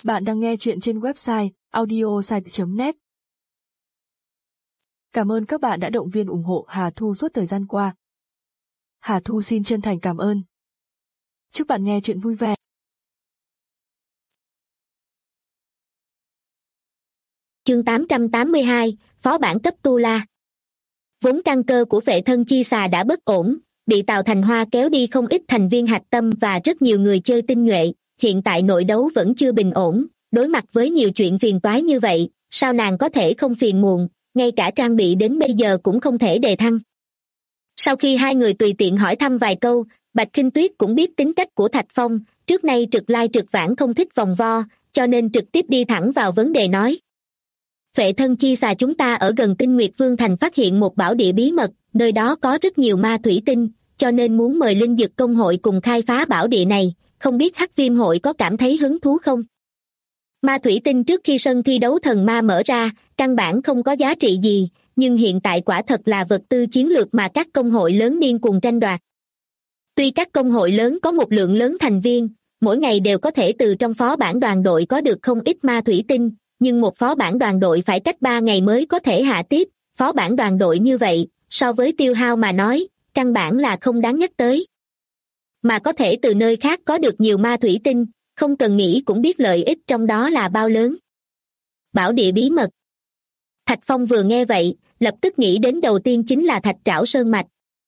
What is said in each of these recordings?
Bạn đang nghe chuyện trên website audiosite.net. Cảm ơn các bạn đã động viên ủng hộ Hà Thu suốt thời gian qua. Hà Thu xin chân thành cảm ơn. Chúc bạn nghe chuyện vui vẻ. Chương 882, Phó bản cấp Tu La. Vốn căn cơ của Phệ Thân Chi Xà đã bất ổn, bị Tào Thành Hoa kéo đi không ít thành viên hạch tâm và rất nhiều người chơi tinh nhuệ, hiện tại nội đấu vẫn chưa bình ổn, đối mặt với nhiều chuyện phiền toái như vậy, sao nàng có thể không phiền muộn, ngay cả trang bị đến bây giờ cũng không thể đề thăng. Sau khi hai người tùy tiện hỏi thăm vài câu, Bạch Khinh Tuyết cũng biết tính cách của Thạch Phong, trước nay trực lai trực vãng không thích vòng vo, cho nên trực tiếp đi thẳng vào vấn đề nói. Phệ Thân Chi Xà chúng ta ở gần Tinh Nguyệt Vương Thành phát hiện một bảo địa bí mật, nơi đó có rất nhiều ma thủy tinh, cho nên muốn mời Linh Dực Công hội cùng khai phá bảo địa này, không biết Hắc Viêm hội có cảm thấy hứng thú không? Ma thủy tinh trước khi sân thi đấu thần ma mở ra, căn bản không có giá trị gì, nhưng hiện tại quả thật là vật tư chiến lược mà các công hội lớn điên cuồng tranh đoạt. Tuy các công hội lớn có một lượng lớn thành viên, mỗi ngày đều có thể từ trong phó bản đoàn đội có được không ít ma thủy tinh, nhưng một phó bản đoàn đội phải cách 3 ngày mới có thể hạ tiếp, phó bản đoàn đội như vậy, so với tiêu hao mà nói, căn bản là không đáng nhắc tới. Mà có thể từ nơi khác có được nhiều ma thủy tinh, không cần nghĩ cũng biết lợi ích trong đó là bao lớn. Bảo địa bí mật. Thạch Phong vừa nghe vậy, lập tức nghĩ đến đầu tiên chính là Thạch Trảo Sơn Mạch.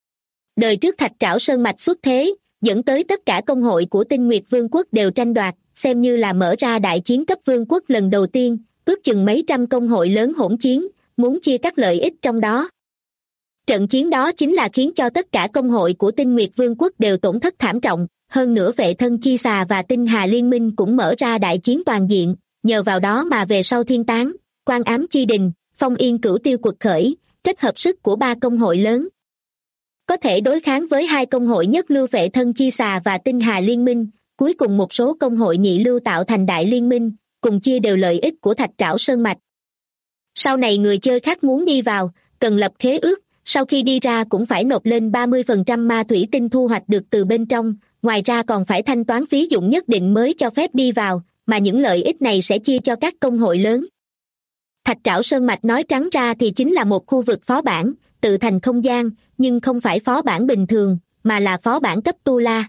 Đời trước Thạch Trảo Sơn Mạch xuất thế, dẫn tới tất cả công hội của Tinh Nguyệt Vương quốc đều tranh đoạt, xem như là mở ra đại chiến cấp vương quốc lần đầu tiên, ước chừng mấy trăm công hội lớn hỗn chiến, muốn chia cắt lợi ích trong đó. Trận chiến đó chính là khiến cho tất cả công hội của Tinh Nguyệt Vương quốc đều tổn thất thảm trọng, hơn nữa Phệ Thân Chi Xà và Tinh Hà Liên minh cũng mở ra đại chiến toàn diện, nhờ vào đó mà về sau Thiên Tán, Quan Ám Chi Đình, Phong Yên Cửu Tiêu quật khởi, kết hợp sức của 3 công hội lớn. Có thể đối kháng với 2 công hội nhất lưu Phệ Thân Chi Xà và Tinh Hà Liên minh, cuối cùng một số công hội nhị lưu tạo thành đại liên minh, cùng chia đều lợi ích của Thạch Trảo Sơn Mạch. Sau này người chơi khác muốn đi vào, cần lập khế ước, sau khi đi ra cũng phải nộp lên 30% ma thủy tinh thu hoạch được từ bên trong, ngoài ra còn phải thanh toán phí dụng nhất định mới cho phép đi vào, mà những lợi ích này sẽ chia cho các công hội lớn. Thạch Trảo Sơn Mạch nói trắng ra thì chính là một khu vực phó bản, tự thành không gian, nhưng không phải phó bản bình thường, mà là phó bản cấp Tu La.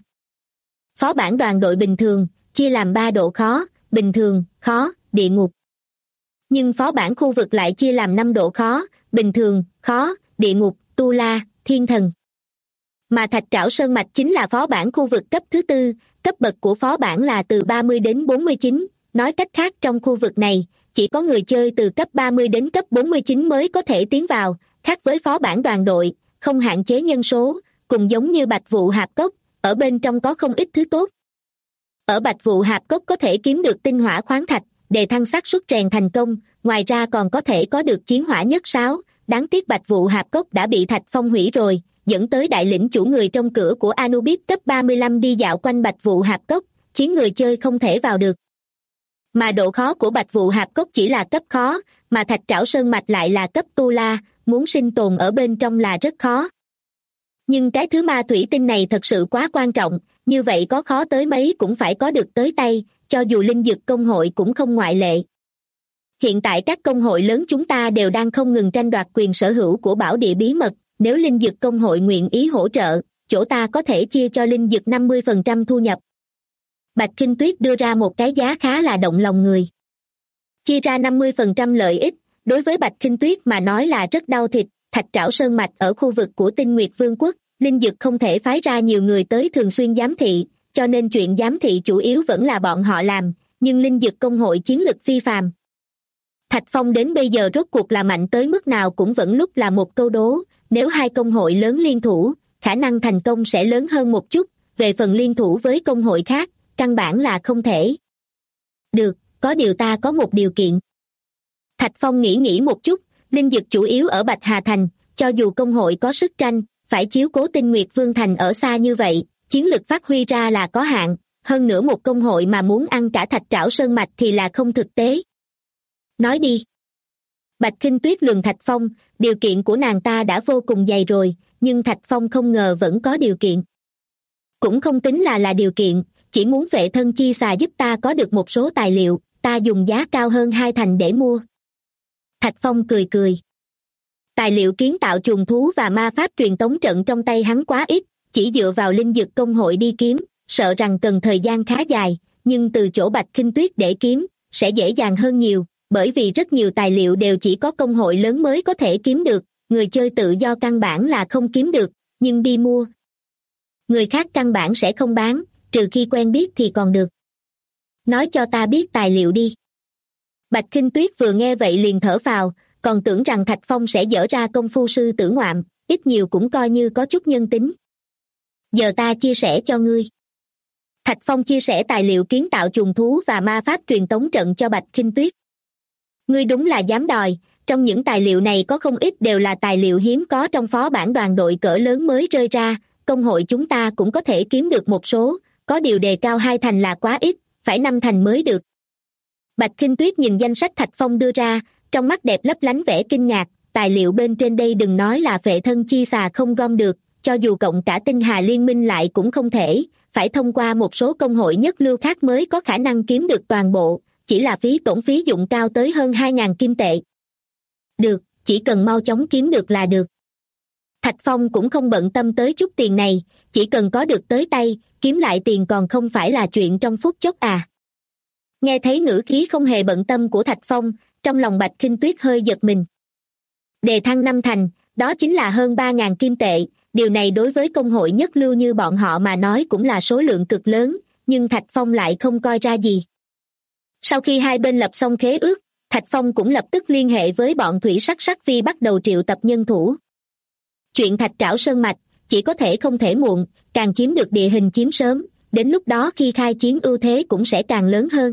Phó bản đoàn đội bình thường, chia làm 3 độ khó, bình thường, khó, địa ngục. Nhưng phó bản khu vực lại chia làm 5 độ khó, bình thường, khó, địa ngục, Tu La, thiên thần. Mà Thạch Trảo Sơn Mạch chính là phó bản khu vực cấp thứ 4, cấp bậc của phó bản là từ 30 đến 49, nói cách khác trong khu vực này, chỉ có người chơi từ cấp 30 đến cấp 49 mới có thể tiến vào, khác với phó bản đoàn đội, không hạn chế nhân số, cùng giống như Bạch Vụ Hạp Cốc, ở bên trong có không ít thứ tốt. Ở Bạch Vụ Hạp Cốc có thể kiếm được tinh hỏa khoáng thạch, đề thăng xác suất rèn thành công, ngoài ra còn có thể có được chiến hỏa nhất sáo, đáng tiếc Bạch Vụ Hạp Cốc đã bị Thạch Phong hủy rồi, dẫn tới đại lĩnh chủ người trong cửa của Anubis cấp 35 đi dạo quanh Bạch Vụ Hạp Cốc, khiến người chơi không thể vào được. Mà độ khó của Bạch Vụ Hạp Cốc chỉ là cấp khó, mà Thạch Trảo Sơn Mạch lại là cấp Tu La, muốn sinh tồn ở bên trong là rất khó. Nhưng cái thứ ma thủy tinh này thật sự quá quan trọng, như vậy có khó tới mấy cũng phải có được tới tay, cho dù Linh Dực Công hội cũng không ngoại lệ. Hiện tại các công hội lớn chúng ta đều đang không ngừng tranh đoạt quyền sở hữu của bảo địa bí mật, nếu Linh Dực Công hội nguyện ý hỗ trợ, chỗ ta có thể chia cho Linh Dực 50% thu nhập. Bạch Khinh Tuyết đưa ra một cái giá khá là động lòng người. Chia ra 50% lợi ích, đối với Bạch Khinh Tuyết mà nói là rất đau thịt. Thạch Trảo Sơn Mạch ở khu vực của Tinh Nguyệt Vương quốc, Linh Dực không thể phái ra nhiều người tới thường xuyên giám thị, cho nên chuyện giám thị chủ yếu vẫn là bọn họ làm, nhưng Linh Dực Công hội chiến lực phi phàm. Thạch Phong đến bây giờ rốt cuộc là mạnh tới mức nào cũng vẫn lúc là một câu đố, nếu 2 công hội lớn liên thủ, khả năng thành công sẽ lớn hơn một chút, về phần liên thủ với công hội khác, căn bản là không thể. Được, có điều ta có một điều kiện. Thạch Phong nghĩ một chút, Linh Dực chủ yếu ở Bạch Hà Thành, cho dù công hội có sức tranh, phải chiếu cố Tinh Nguyệt Vương Thành ở xa như vậy, chiến lực phát huy ra là có hạn, hơn nữa một công hội mà muốn ăn cả Thạch Trảo Sơn Mạch thì là không thực tế. Nói đi. Bạch Khinh Tuyết lườm Thạch Phong, điều kiện của nàng ta đã vô cùng dày rồi, nhưng Thạch Phong không ngờ vẫn có điều kiện. Cũng không tính là điều kiện, chỉ muốn Phệ Thân Chi Xà giúp ta có được một số tài liệu, ta dùng giá cao hơn 2 thành để mua. Thạch Phong cười cười. Tài liệu kiến tạo trùng thú và ma pháp truyền tống trận trong tay hắn quá ít, chỉ dựa vào linh dược công hội đi kiếm, sợ rằng cần thời gian khá dài, nhưng từ chỗ Bạch Khinh Tuyết để kiếm, sẽ dễ dàng hơn nhiều, bởi vì rất nhiều tài liệu đều chỉ có công hội lớn mới có thể kiếm được, người chơi tự do căn bản là không kiếm được, nhưng đi mua. Người khác căn bản sẽ không bán, trừ khi quen biết thì còn được. Nói cho ta biết tài liệu đi. Bạch Khinh Tuyết vừa nghe vậy liền thở phào, còn tưởng rằng Thạch Phong sẽ dở ra công phu sư tử ngoạm, ít nhiều cũng coi như có chút nhân tính. Giờ ta chia sẻ cho ngươi. Thạch Phong chia sẻ tài liệu kiến tạo trùng thú và ma pháp truyền tống trận cho Bạch Khinh Tuyết. Ngươi đúng là dám đòi, trong những tài liệu này có không ít đều là tài liệu hiếm có trong phó bản đoàn đội cỡ lớn mới rơi ra, công hội chúng ta cũng có thể kiếm được một số, có điều đề cao 2 thành là quá ít, phải 5 thành mới được. Bạch Khinh Tuyết nhìn danh sách Thạch Phong đưa ra, trong mắt đẹp lấp lánh vẻ kinh ngạc, tài liệu bên trên đây đừng nói là phệ thân chi xà không gom được, cho dù cộng cả tinh hà liên minh lại cũng không thể, phải thông qua một số công hội nhất lưu khác mới có khả năng kiếm được toàn bộ, chỉ là phí tổn phí dụng cao tới hơn 2.000 kim tệ. Được, chỉ cần mau chóng kiếm được là được. Thạch Phong cũng không bận tâm tới chút tiền này, chỉ cần có được tới tay, kiếm lại tiền còn không phải là chuyện trong phút chốc à. Nghe thấy ngữ khí không hề bận tâm của Thạch Phong, trong lòng Bạch Khinh Tuyết hơi giật mình. Đề thăng 5 thành, đó chính là hơn 3.000 kim tệ, điều này đối với công hội nhất lưu như bọn họ mà nói cũng là số lượng cực lớn, nhưng Thạch Phong lại không coi ra gì. Sau khi hai bên lập xong khế ước, Thạch Phong cũng lập tức liên hệ với bọn thủy sắc sắc phi bắt đầu triệu tập nhân thủ. Chuyện Thạch Trảo Sơn Mạch, chỉ có thể không thể muộn, càng chiếm được địa hình chiếm sớm, đến lúc đó khi khai chiến ưu thế cũng sẽ càng lớn hơn.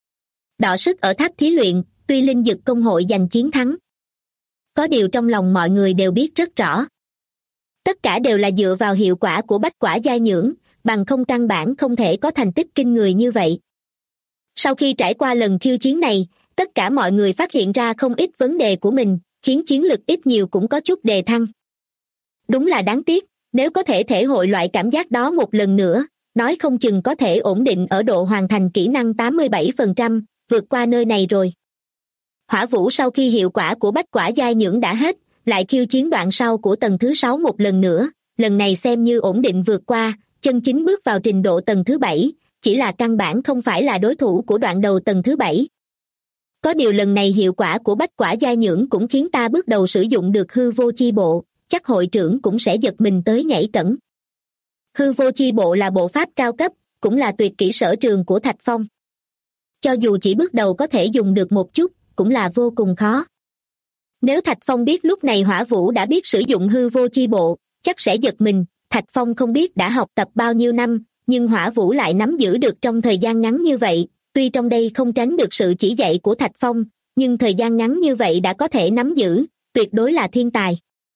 Đọ sức ở tháp thí luyện, tuy linh dực công hội giành chiến thắng. Có điều trong lòng mọi người đều biết rất rõ. Tất cả đều là dựa vào hiệu quả của bách quả giai nhưỡng, bằng không căn bản không thể có thành tích kinh người như vậy. Sau khi trải qua lần khiêu chiến này, tất cả mọi người phát hiện ra không ít vấn đề của mình, khiến chiến lực ít nhiều cũng có chút đề thăng. Đúng là đáng tiếc, nếu có thể thể hội loại cảm giác đó một lần nữa, nói không chừng có thể ổn định ở độ hoàn thành kỹ năng 87%, vượt qua nơi này rồi. Hỏa Vũ sau khi hiệu quả của bách quả giai nhưỡng đã hết, lại khiêu chiến đoạn sau của tầng thứ 6 một lần nữa, lần này xem như ổn định vượt qua, chân chính bước vào trình độ tầng thứ 7, chỉ là căn bản không phải là đối thủ của đoạn đầu tầng thứ 7. Có điều lần này hiệu quả của bách quả giai nhưỡng cũng khiến ta bước đầu sử dụng được hư vô chi bộ, chắc hội trưởng cũng sẽ giật mình tới nhảy cẫng. Hư vô chi bộ là bộ pháp cao cấp, cũng là tuyệt kỹ sở trường của Thạch Phong. Cho dù chỉ bước đầu có thể dùng được một chút, cũng là vô cùng khó. Nếu Thạch Phong biết lúc này Hỏa Vũ đã biết sử dụng hư vô chi bộ, chắc sẽ giật mình. Thạch Phong không biết đã học tập bao nhiêu năm, nhưng Hỏa Vũ lại nắm giữ được trong thời gian ngắn như vậy. Tuy trong đây không tránh được sự chỉ dạy của Thạch Phong, nhưng thời gian ngắn như vậy đã có thể nắm giữ, tuyệt đối là thiên tài.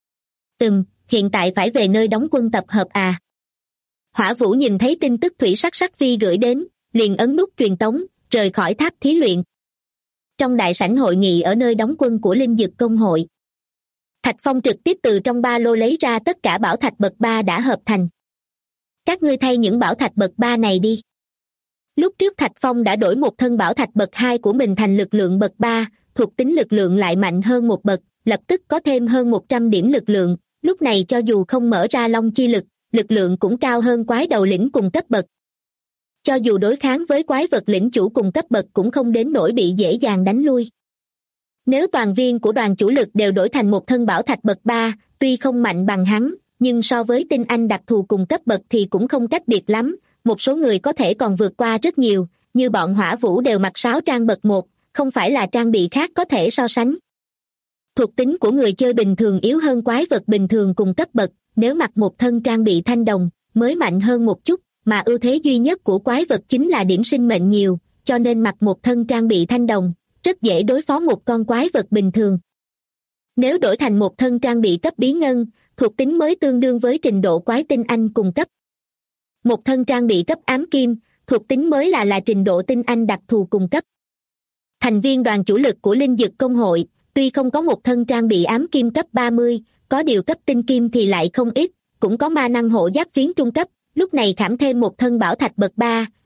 Hiện tại phải về nơi đóng quân tập hợp à? Hỏa Vũ nhìn thấy tin tức thủy sắc sắc phi gửi đến, liền ấn nút truyền tống, rời khỏi tháp thí luyện. Trong đại sảnh hội nghị ở nơi đóng quân của linh dực công hội, Thạch Phong trực tiếp từ trong ba lô lấy ra tất cả bảo thạch bậc 3 đã hợp thành. Các ngươi thay những bảo thạch bậc 3 này đi. Lúc trước Thạch Phong đã đổi một thân bảo thạch bậc 2 của mình thành lực lượng bậc 3, thuộc tính lực lượng lại mạnh hơn một bậc, lập tức có thêm hơn 100 điểm lực lượng, lúc này cho dù không mở ra long chi lực, lực lượng cũng cao hơn quái đầu lĩnh cùng cấp bậc. Cho dù đối kháng với quái vật lĩnh chủ cùng cấp bậc cũng không đến nỗi bị dễ dàng đánh lui. Nếu toàn viên của đoàn chủ lực đều đổi thành một thân bảo thạch bậc 3, tuy không mạnh bằng hắn, nhưng so với tinh anh đặc thù cùng cấp bậc thì cũng không cách biệt lắm, một số người có thể còn vượt qua rất nhiều, như bọn Hỏa Vũ đều mặc 6 trang bậc 1, không phải là trang bị khác có thể so sánh. Thuộc tính của người chơi bình thường yếu hơn quái vật bình thường cùng cấp bậc, nếu mặc một thân trang bị thanh đồng, mới mạnh hơn một chút, mà ưu thế duy nhất của quái vật chính là điểm sinh mệnh nhiều, cho nên mặc một thân trang bị thanh đồng, rất dễ đối phó một con quái vật bình thường. Nếu đổi thành một thân trang bị cấp bí ngân, thuộc tính mới tương đương với trình độ quái tinh anh cùng cấp. Một thân trang bị cấp ám kim, thuộc tính mới là trình độ tinh anh đặc thù cùng cấp. Thành viên đoàn chủ lực của linh dực công hội, tuy không có một thân trang bị ám kim cấp 30, có điều cấp tinh kim thì lại không ít, cũng có ma năng hộ giáp phiến trung cấp, lúc này khảm thêm một thân bảo thạch bậc 3,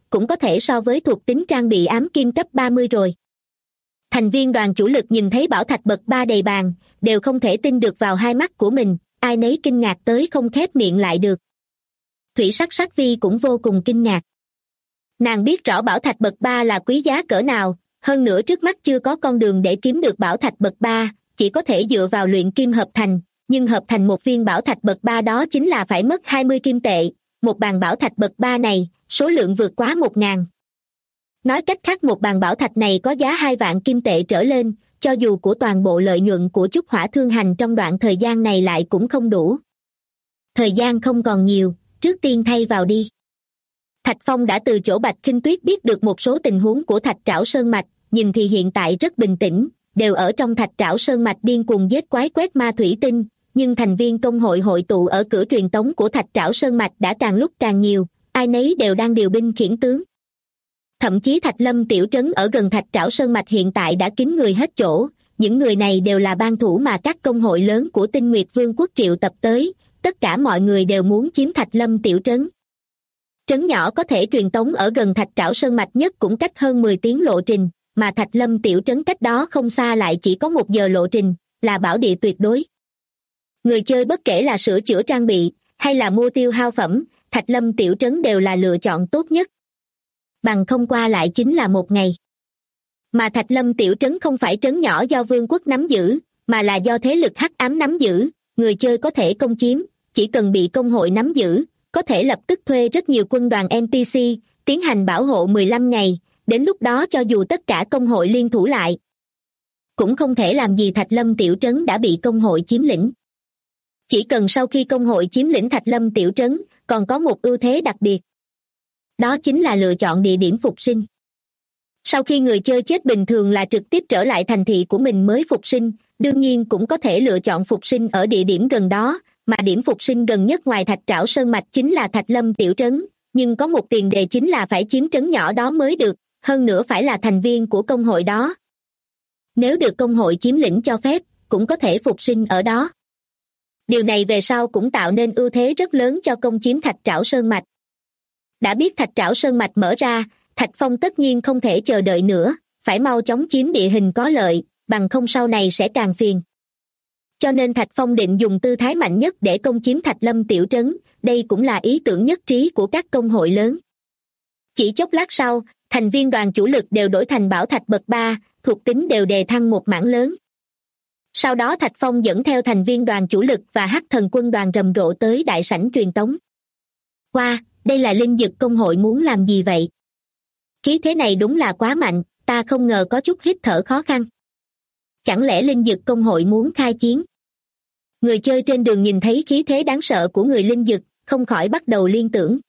cũng có thể so với thuộc tính trang bị ám kim cấp 30 rồi. Thành viên đoàn chủ lực nhìn thấy bảo thạch bậc 3 đầy bàn, đều không thể tin được vào hai mắt của mình, ai nấy kinh ngạc tới không khép miệng lại được. Thủy Sắc Sắc Vi cũng vô cùng kinh ngạc. Nàng biết rõ bảo thạch bậc 3 là quý giá cỡ nào, hơn nữa trước mắt chưa có con đường để kiếm được bảo thạch bậc 3, chỉ có thể dựa vào luyện kim hợp thành, nhưng hợp thành một viên bảo thạch bậc 3 đó chính là phải mất 20 kim tệ, một bàn bảo thạch bậc 3 này, số lượng vượt quá 1.000. Nói cách khác một bàn bảo thạch này có giá 2 vạn kim tệ trở lên, cho dù của toàn bộ lợi nhuận của Chúc Hỏa Thương Hành trong đoạn thời gian này lại cũng không đủ. Thời gian không còn nhiều, trước tiên thay vào đi. Thạch Phong đã từ chỗ Bạch Khinh Tuyết biết được một số tình huống của Thạch Trảo Sơn Mạch, nhìn thì hiện tại rất bình tĩnh, đều ở trong Thạch Trảo Sơn Mạch điên cuồng giết quái quét ma thủy tinh, nhưng thành viên công hội hội tụ ở cửa truyền tống của Thạch Trảo Sơn Mạch đã càng lúc càng nhiều, ai nấy đều đang điều binh khiển tướng. Thậm chí Thạch Lâm tiểu trấn ở gần Thạch Trảo Sơn Mạch hiện tại đã kín người hết chỗ, những người này đều là ban thủ mà các công hội lớn của Tinh Nguyệt Vương quốc triệu tập tới, tất cả mọi người đều muốn chiếm Thạch Lâm tiểu trấn. Trấn nhỏ có thể truyền tống ở gần Thạch Trảo Sơn Mạch nhất cũng cách hơn 10 tiếng lộ trình, mà Thạch Lâm tiểu trấn cách đó không xa lại chỉ có 1 giờ lộ trình, là bảo địa tuyệt đối. Người chơi bất kể là sửa chữa trang bị, hay là mua tiêu hao phẩm, Thạch Lâm tiểu trấn đều là lựa chọn tốt nhất. Bằng không qua lại chính là 1 ngày. Mà Thạch Lâm tiểu trấn không phải trấn nhỏ do vương quốc nắm giữ, mà là do thế lực hắc ám nắm giữ, người chơi có thể công chiếm, chỉ cần bị công hội nắm giữ, có thể lập tức thuê rất nhiều quân đoàn NPC, tiến hành bảo hộ 15 ngày, đến lúc đó cho dù tất cả công hội liên thủ lại, cũng không thể làm gì Thạch Lâm tiểu trấn đã bị công hội chiếm lĩnh. Chỉ cần sau khi công hội chiếm lĩnh Thạch Lâm tiểu trấn, còn có một ưu thế đặc biệt. Đó chính là lựa chọn địa điểm phục sinh. Sau khi người chơi chết bình thường là trực tiếp trở lại thành thị của mình mới phục sinh, đương nhiên cũng có thể lựa chọn phục sinh ở địa điểm gần đó, mà điểm phục sinh gần nhất ngoài Thạch Trảo Sơn Mạch chính là Thạch Lâm tiểu trấn, nhưng có một tiền đề chính là phải chiếm trấn nhỏ đó mới được, hơn nữa phải là thành viên của công hội đó. Nếu được công hội chiếm lĩnh cho phép, cũng có thể phục sinh ở đó. Điều này về sau cũng tạo nên ưu thế rất lớn cho công chiếm Thạch Trảo Sơn Mạch. Đã biết Thạch Trảo Sơn Mạch mở ra, Thạch Phong tất nhiên không thể chờ đợi nữa, phải mau chóng chiếm địa hình có lợi, bằng không sau này sẽ càng phiền. Cho nên Thạch Phong định dùng tư thái mạnh nhất để công chiếm Thạch Lâm tiểu trấn, đây cũng là ý tưởng nhất trí của các công hội lớn. Chỉ chốc lát sau, thành viên đoàn chủ lực đều đổi thành bảo thạch bậc 3, thuộc tính đều đề thăng một mảng lớn. Sau đó Thạch Phong dẫn theo thành viên đoàn chủ lực và hắc thần quân đoàn rầm rộ tới đại sảnh truyền tống. Wow, đây là linh dực công hội muốn làm gì vậy? Khí thế này đúng là quá mạnh, ta không ngờ có chút hít thở khó khăn. Chẳng lẽ linh dực công hội muốn khai chiến? Người chơi trên đường nhìn thấy khí thế đáng sợ của người linh dực, không khỏi bắt đầu liên tưởng.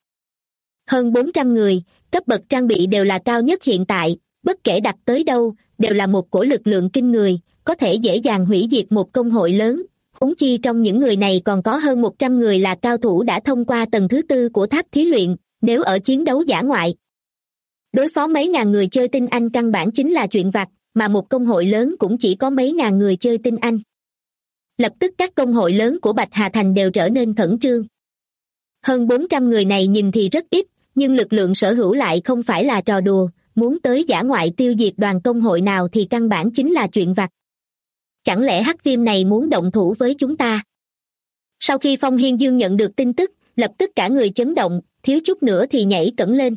Hơn 400 người, cấp bậc trang bị đều là cao nhất hiện tại, bất kể đặt tới đâu, đều là một cổ lực lượng kinh người, có thể dễ dàng hủy diệt một công hội lớn. Huống chi trong những người này còn có hơn 100 người là cao thủ đã thông qua tầng thứ 4 của tháp thí luyện, nếu ở chiến đấu dã ngoại. Đối phó mấy ngàn người chơi tinh anh căn bản chính là chuyện vặt, mà một công hội lớn cũng chỉ có mấy ngàn người chơi tinh anh. Lập tức các công hội lớn của Bạch Hà Thành đều trở nên khẩn trương. Hơn 400 người này nhìn thì rất ít, nhưng lực lượng sở hữu lại không phải là trò đùa, muốn tới dã ngoại tiêu diệt đoàn công hội nào thì căn bản chính là chuyện vặt. Chẳng lẽ Hắc Viêm này muốn động thủ với chúng ta? Sau khi Phong Hiên Dương nhận được tin tức, lập tức cả người chấn động, thiếu chút nữa thì nhảy cẫng lên.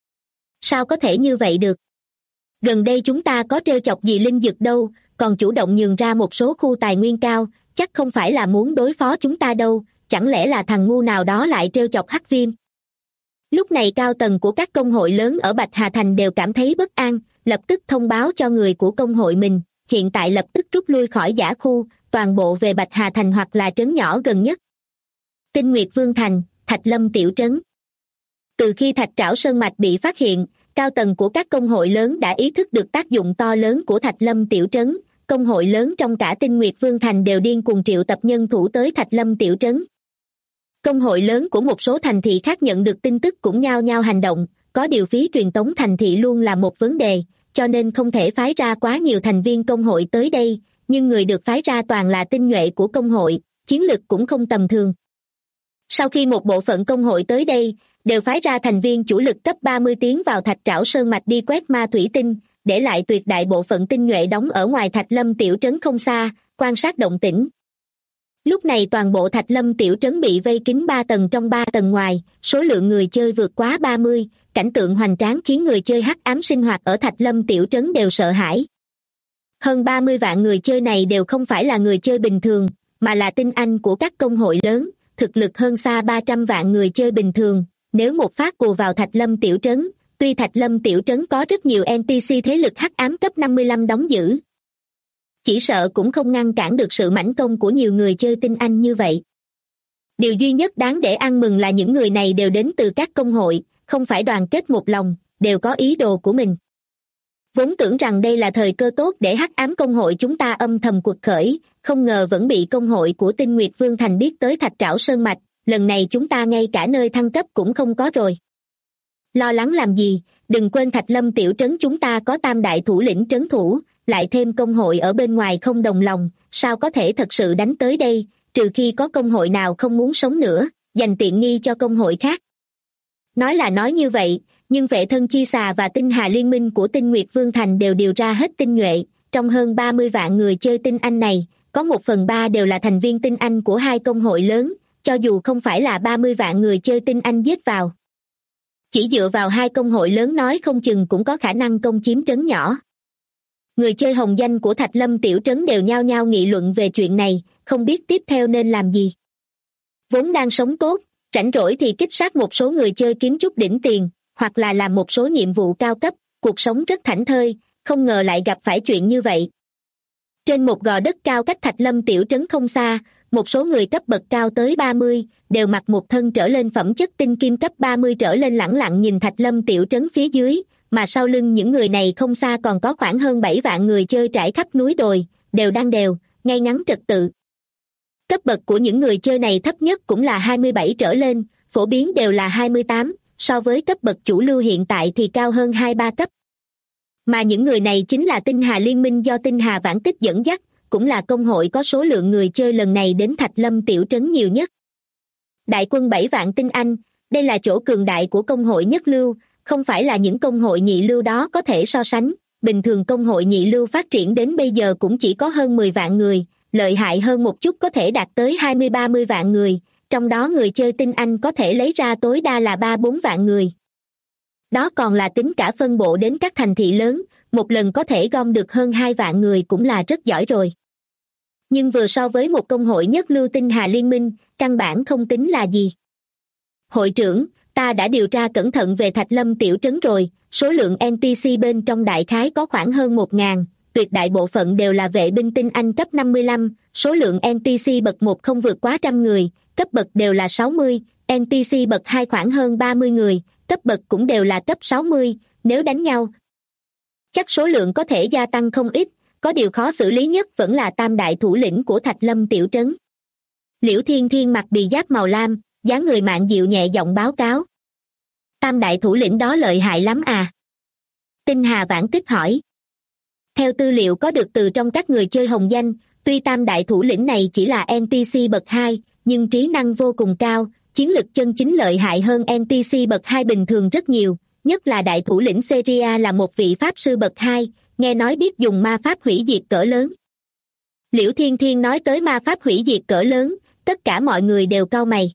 Sao có thể như vậy được? Gần đây chúng ta có trêu chọc gì linh dực đâu, còn chủ động nhường ra một số khu tài nguyên cao, chắc không phải là muốn đối phó chúng ta đâu, chẳng lẽ là thằng ngu nào đó lại trêu chọc Hắc Viêm? Lúc này cao tầng của các công hội lớn ở Bạch Hà Thành đều cảm thấy bất an, lập tức thông báo cho người của công hội mình, hiện tại lập tức rút lui khỏi dã khu, toàn bộ về Bạch Hà Thành hoặc là trấn nhỏ gần nhất. Tinh Nguyệt Vương Thành, Thạch Lâm tiểu trấn. Từ khi Thạch Trảo Sơn Mạch bị phát hiện, cao tầng của các công hội lớn đã ý thức được tác dụng to lớn của Thạch Lâm tiểu trấn, công hội lớn trong cả Tinh Nguyệt Vương Thành đều điên cuồng triệu tập nhân thủ tới Thạch Lâm tiểu trấn. Công hội lớn của một số thành thị khác nhận được tin tức cũng nhao nhao hành động, có điều phí truyền tống thành thị luôn là một vấn đề, cho nên không thể phái ra quá nhiều thành viên công hội tới đây, nhưng người được phái ra toàn là tinh nhuệ của công hội, chiến lực cũng không tầm thường. Sau khi một bộ phận công hội tới đây, đều phái ra thành viên chủ lực cấp 30 tiến vào Thạch Trảo Sơn Mạch đi quét ma thủy tinh, để lại tuyệt đại bộ phận tinh nhuệ đóng ở ngoài Thạch Lâm tiểu trấn không xa, quan sát động tĩnh. Lúc này toàn bộ Thạch Lâm tiểu trấn bị vây kín 3 tầng trong 3 tầng ngoài, số lượng người chơi vượt quá 30, cảnh tượng hoành tráng khiến người chơi hắc ám sinh hoạt ở Thạch Lâm tiểu trấn đều sợ hãi. Hơn 30 vạn người chơi này đều không phải là người chơi bình thường, mà là tinh anh của các công hội lớn, thực lực hơn xa 300 vạn người chơi bình thường. Nếu một phát ùa vào Thạch Lâm tiểu trấn, tuy Thạch Lâm tiểu trấn có rất nhiều NPC thế lực hắc ám cấp 55 đóng giữ, chỉ sợ cũng không ngăn cản được sự mãnh công của nhiều người chơi tinh anh như vậy. Điều duy nhất đáng để ăn mừng là những người này đều đến từ các công hội, không phải đoàn kết một lòng, đều có ý đồ của mình. Vốn tưởng rằng đây là thời cơ tốt để hắc ám công hội chúng ta âm thầm quật khởi, không ngờ vẫn bị công hội của Tinh Nguyệt Vương Thành biết tới Thạch Trảo Sơn Mạch, lần này chúng ta ngay cả nơi thăng cấp cũng không có rồi. Lo lắng làm gì, đừng quên Thạch Lâm tiểu trấn chúng ta có tam đại thủ lĩnh trấn thủ, lại thêm công hội ở bên ngoài không đồng lòng, sao có thể thật sự đánh tới đây, trừ khi có công hội nào không muốn sống nữa, dành tiện nghi cho công hội khác. Nói là nói như vậy, nhưng Vệ Thân Chi Xà và Tinh Hà Liên minh của Tinh Nguyệt Vương Thành đều điều ra hết tinh nhuệ, trong hơn 30 vạn người chơi tinh anh này, có 1/3 đều là thành viên tinh anh của hai công hội lớn, cho dù không phải là 30 vạn người chơi tinh anh giết vào. Chỉ dựa vào hai công hội lớn nói không chừng cũng có khả năng công chiếm trấn nhỏ. Người chơi hồng danh của Thạch Lâm tiểu trấn đều nhao nhao nghị luận về chuyện này, không biết tiếp theo nên làm gì. Vốn đang sống tốt, rảnh rỗi thì kích sát một số người chơi kiếm chút đỉnh tiền, hoặc là làm một số nhiệm vụ cao cấp, cuộc sống rất thảnh thơi, không ngờ lại gặp phải chuyện như vậy. Trên một gò đất cao cách Thạch Lâm tiểu trấn không xa, một số người cấp bậc cao tới 30, đều mặc một thân trở lên phẩm chất tinh kim cấp 30 trở lên lẳng lặng nhìn Thạch Lâm tiểu trấn phía dưới, mà sau lưng những người này không xa còn có khoảng hơn 7 vạn người chơi trải khắp núi đồi, đều đang đều, ngay ngắn trật tự. Cấp bậc của những người chơi này thấp nhất cũng là 27 trở lên, phổ biến đều là 28, so với cấp bậc chủ lưu hiện tại thì cao hơn 2-3 cấp. Mà những người này chính là Tinh Hà Liên minh do Tinh Hà Vãn Tích dẫn dắt, cũng là công hội có số lượng người chơi lần này đến Thạch Lâm tiểu trấn nhiều nhất. Đại quân 7 vạn tinh anh, đây là chỗ cường đại của công hội nhất lưu, không phải là những công hội nhị lưu đó có thể so sánh. Bình thường công hội nhị lưu phát triển đến bây giờ cũng chỉ có hơn 10 vạn người, lợi hại hơn một chút có thể đạt tới 20-30 vạn người, trong đó người chơi tinh anh có thể lấy ra tối đa là 3-4 vạn người. Đó còn là tính cả phân bộ đến các thành thị lớn, một lần có thể gom được hơn 2 vạn người cũng là rất giỏi rồi. Nhưng vừa so với một công hội nhất lưu Tinh Hà Liên minh, căn bản không tính là gì. Hội trưởng, ta đã điều tra cẩn thận về Thạch Lâm tiểu trấn rồi, số lượng NPC bên trong đại khái có khoảng hơn 1.000, tuyệt đại bộ phận đều là vệ binh tinh anh cấp 55, số lượng NPC bậc 1 không vượt quá 100 người, cấp bậc đều là 60, NPC bậc 2 khoảng hơn 30 người, cấp bậc cũng đều là cấp 60, nếu đánh nhau, chắc số lượng có thể gia tăng không ít, có điều khó xử lý nhất vẫn là tam đại thủ lĩnh của Thạch Lâm tiểu trấn. Liễu Thiên Thiên mặc bì giáp màu lam, dáng người mạn dịu nhẹ giọng báo cáo. Tam đại thủ lĩnh đó lợi hại lắm à? Tinh Hà Vãn Tích hỏi. Theo tư liệu có được từ trong các người chơi hồng danh, tuy tam đại thủ lĩnh này chỉ là NPC bậc 2, nhưng trí năng vô cùng cao, chiến lực chân chính lợi hại hơn NPC bậc 2 bình thường rất nhiều, nhất là đại thủ lĩnh Seria là một vị pháp sư bậc 2, nghe nói biết dùng ma pháp hủy diệt cỡ lớn. Liễu Thiên Thiên nói tới ma pháp hủy diệt cỡ lớn, tất cả mọi người đều cau mày.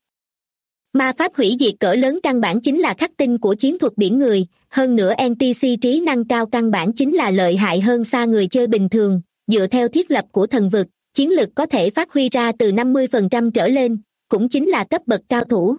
Ma pháp hủy diệt cỡ lớn căn bản chính là khắc tinh của chiến thuật biển người, hơn nữa NPC trí năng cao căn bản chính là lợi hại hơn xa người chơi bình thường, dựa theo thiết lập của thần vực, chiến lực có thể phát huy ra từ 50% trở lên, cũng chính là cấp bậc cao thủ.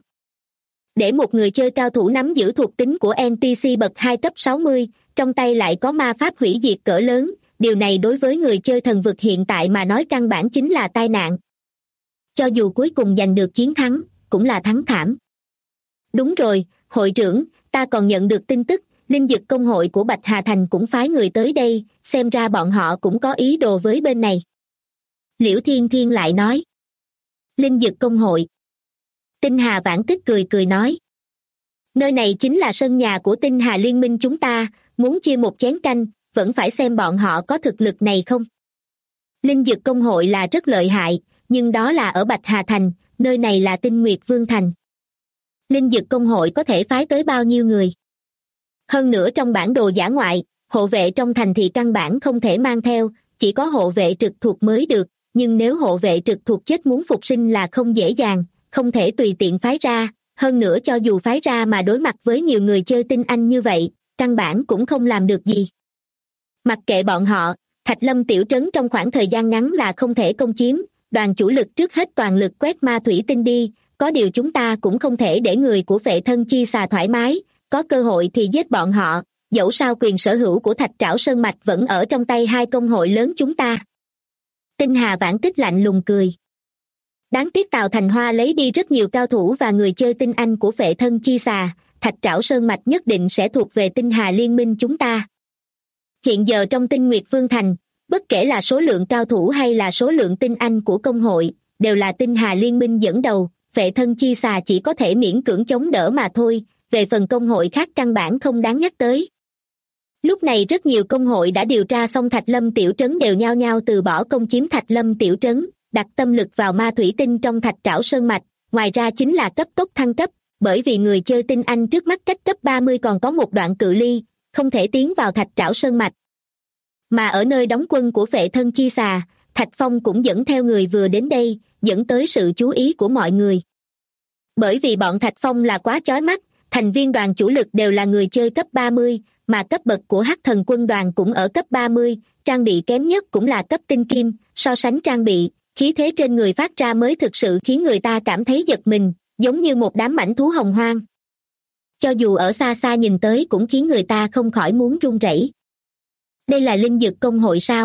Để một người chơi cao thủ nắm giữ thuộc tính của NPC bậc 2 cấp 60, trong tay lại có ma pháp hủy diệt cỡ lớn, điều này đối với người chơi thần vực hiện tại mà nói căn bản chính là tai nạn. Cho dù cuối cùng giành được chiến thắng, cũng là thắng thảm. Đúng rồi, hội trưởng, ta còn nhận được tin tức, linh dực công hội của Bạch Hà Thành cũng phái người tới đây, xem ra bọn họ cũng có ý đồ với bên này. Liễu Thiên Thiên lại nói. Linh dực công hội. Tinh Hà Vãn Tích cười cười nói. Nơi này chính là sân nhà của Tinh Hà Liên minh chúng ta, muốn chia một chén canh, vẫn phải xem bọn họ có thực lực này không. Linh dực công hội là rất lợi hại, nhưng đó là ở Bạch Hà Thành, nơi này là Tinh Nguyệt Vương Thành. Linh dực công hội có thể phái tới bao nhiêu người? Hơn nữa trong bản đồ dã ngoại, hộ vệ trong thành thị căn bản không thể mang theo, chỉ có hộ vệ trực thuộc mới được, nhưng nếu hộ vệ trực thuộc chết muốn phục sinh là không dễ dàng, không thể tùy tiện phái ra, hơn nữa cho dù phái ra mà đối mặt với nhiều người chơi tinh anh như vậy, căn bản cũng không làm được gì. Mặc kệ bọn họ, Thạch Lâm tiểu trấn trong khoảng thời gian ngắn là không thể công chiếm, đoàn chủ lực trước hết toàn lực quét ma thủy tinh đi, có điều chúng ta cũng không thể để người của Phệ Thân Chi Xà thoải mái, có cơ hội thì giết bọn họ, dẫu sao quyền sở hữu của Thạch Trảo Sơn Mạch vẫn ở trong tay hai công hội lớn chúng ta. Tinh Hà Vãn Tích lạnh lùng cười. Đáng tiếc Tào Thành Hoa lấy đi rất nhiều cao thủ và người chơi tinh anh của Phệ Thân Chi Xà, Thạch Trảo Sơn Mạch nhất định sẽ thuộc về Tinh Hà Liên minh chúng ta. Hiện giờ trong Tinh Nguyệt Vương Thành, bất kể là số lượng cao thủ hay là số lượng tinh anh của công hội, đều là Tinh Hà Liên minh dẫn đầu, Phệ Thân Chi Xà chỉ có thể miễn cưỡng chống đỡ mà thôi, về phần công hội khác căn bản không đáng nhắc tới. Lúc này rất nhiều công hội đã điều tra xong Thạch Lâm tiểu trấn đều nhao nhao từ bỏ công chiếm Thạch Lâm tiểu trấn, đặt tâm lực vào ma thủy tinh trong Thạch Trảo Sơn Mạch, ngoài ra chính là cấp tốc thăng cấp, bởi vì người chơi tinh anh trước mắt cách cấp 30 còn có một đoạn cự ly, không thể tiến vào Thạch Trảo Sơn Mạch. Mà ở nơi đóng quân của Phệ Thân Chi Xà, Thạch Phong cũng dẫn theo người vừa đến đây, dẫn tới sự chú ý của mọi người. Bởi vì bọn Thạch Phong là quá chói mắt, thành viên đoàn chủ lực đều là người chơi cấp 30, mà cấp bậc của Hắc Thần quân đoàn cũng ở cấp 30, trang bị kém nhất cũng là cấp tinh kim, so sánh trang bị, khí thế trên người phát ra mới thực sự khiến người ta cảm thấy giật mình, giống như một đám mãnh thú hồng hoang. Cho dù ở xa xa nhìn tới cũng khiến người ta không khỏi muốn run rẩy. Đây là linh dực công hội sao?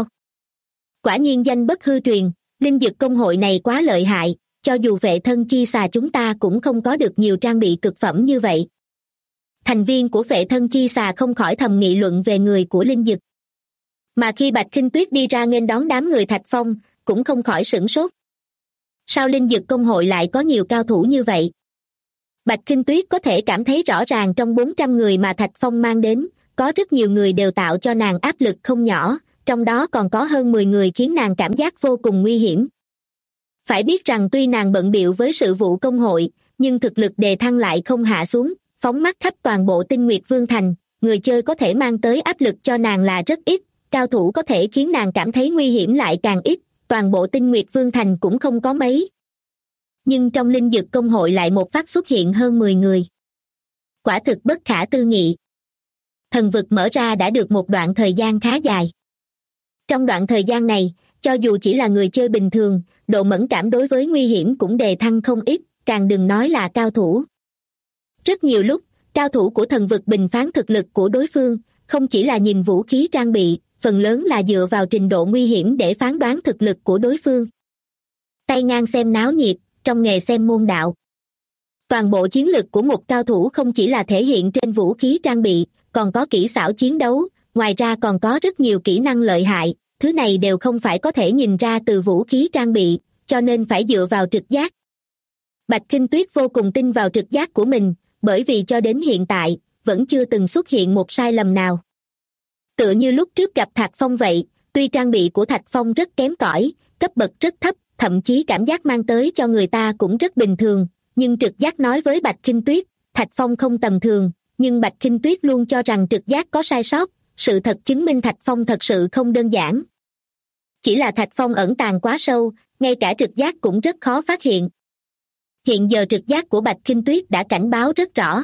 Quả nhiên danh bất hư truyền, linh dực công hội này quá lợi hại, cho dù Phệ Thân Chi Xà chúng ta cũng không có được nhiều trang bị cực phẩm như vậy. Thành viên của Phệ Thân Chi Xà không khỏi thầm nghị luận về người của linh dực. Mà khi Bạch Khinh Tuyết đi ra nghênh đón đám người Thạch Phong, cũng không khỏi sửng sốt. Sao linh dực công hội lại có nhiều cao thủ như vậy? Bạch Khinh Tuyết có thể cảm thấy rõ ràng trong 400 người mà Thạch Phong mang đến, có rất nhiều người đều tạo cho nàng áp lực không nhỏ, trong đó còn có hơn 10 người khiến nàng cảm giác vô cùng nguy hiểm. Phải biết rằng tuy nàng bận bịu với sự vụ công hội, nhưng thực lực đề thăng lại không hạ xuống, phóng mắt khắp toàn bộ Tinh Nguyệt Vương Thành, người chơi có thể mang tới áp lực cho nàng là rất ít, cao thủ có thể khiến nàng cảm thấy nguy hiểm lại càng ít, toàn bộ Tinh Nguyệt Vương Thành cũng không có mấy. Nhưng trong linh dực công hội lại một phát xuất hiện hơn 10 người. Quả thực bất khả tư nghị. Thần vực mở ra đã được một đoạn thời gian khá dài. Trong đoạn thời gian này, cho dù chỉ là người chơi bình thường, độ mẫn cảm đối với nguy hiểm cũng đề thăng không ít, càng đừng nói là cao thủ. Rất nhiều lúc, cao thủ của thần vực bình phán thực lực của đối phương, không chỉ là nhìn vũ khí trang bị, phần lớn là dựa vào trình độ nguy hiểm để phán đoán thực lực của đối phương. Tay ngang xem náo nhiệt, trong nghề xem môn đạo. Toàn bộ chiến lực của một cao thủ không chỉ là thể hiện trên vũ khí trang bị, còn có kỹ xảo chiến đấu, ngoài ra còn có rất nhiều kỹ năng lợi hại, thứ này đều không phải có thể nhìn ra từ vũ khí trang bị, cho nên phải dựa vào trực giác. Bạch Khinh Tuyết vô cùng tin vào trực giác của mình, bởi vì cho đến hiện tại, vẫn chưa từng xuất hiện một sai lầm nào. Tựa như lúc trước gặp Thạch Phong vậy, tuy trang bị của Thạch Phong rất kém cỏi, cấp bậc rất thấp, thậm chí cảm giác mang tới cho người ta cũng rất bình thường, nhưng trực giác nói với Bạch Khinh Tuyết, Thạch Phong không tầm thường, nhưng Bạch Khinh Tuyết luôn cho rằng trực giác có sai sót, sự thật chứng minh Thạch Phong thật sự không đơn giản. Chỉ là Thạch Phong ẩn tàng quá sâu, ngay cả trực giác cũng rất khó phát hiện. Hiện giờ trực giác của Bạch Khinh Tuyết đã cảnh báo rất rõ.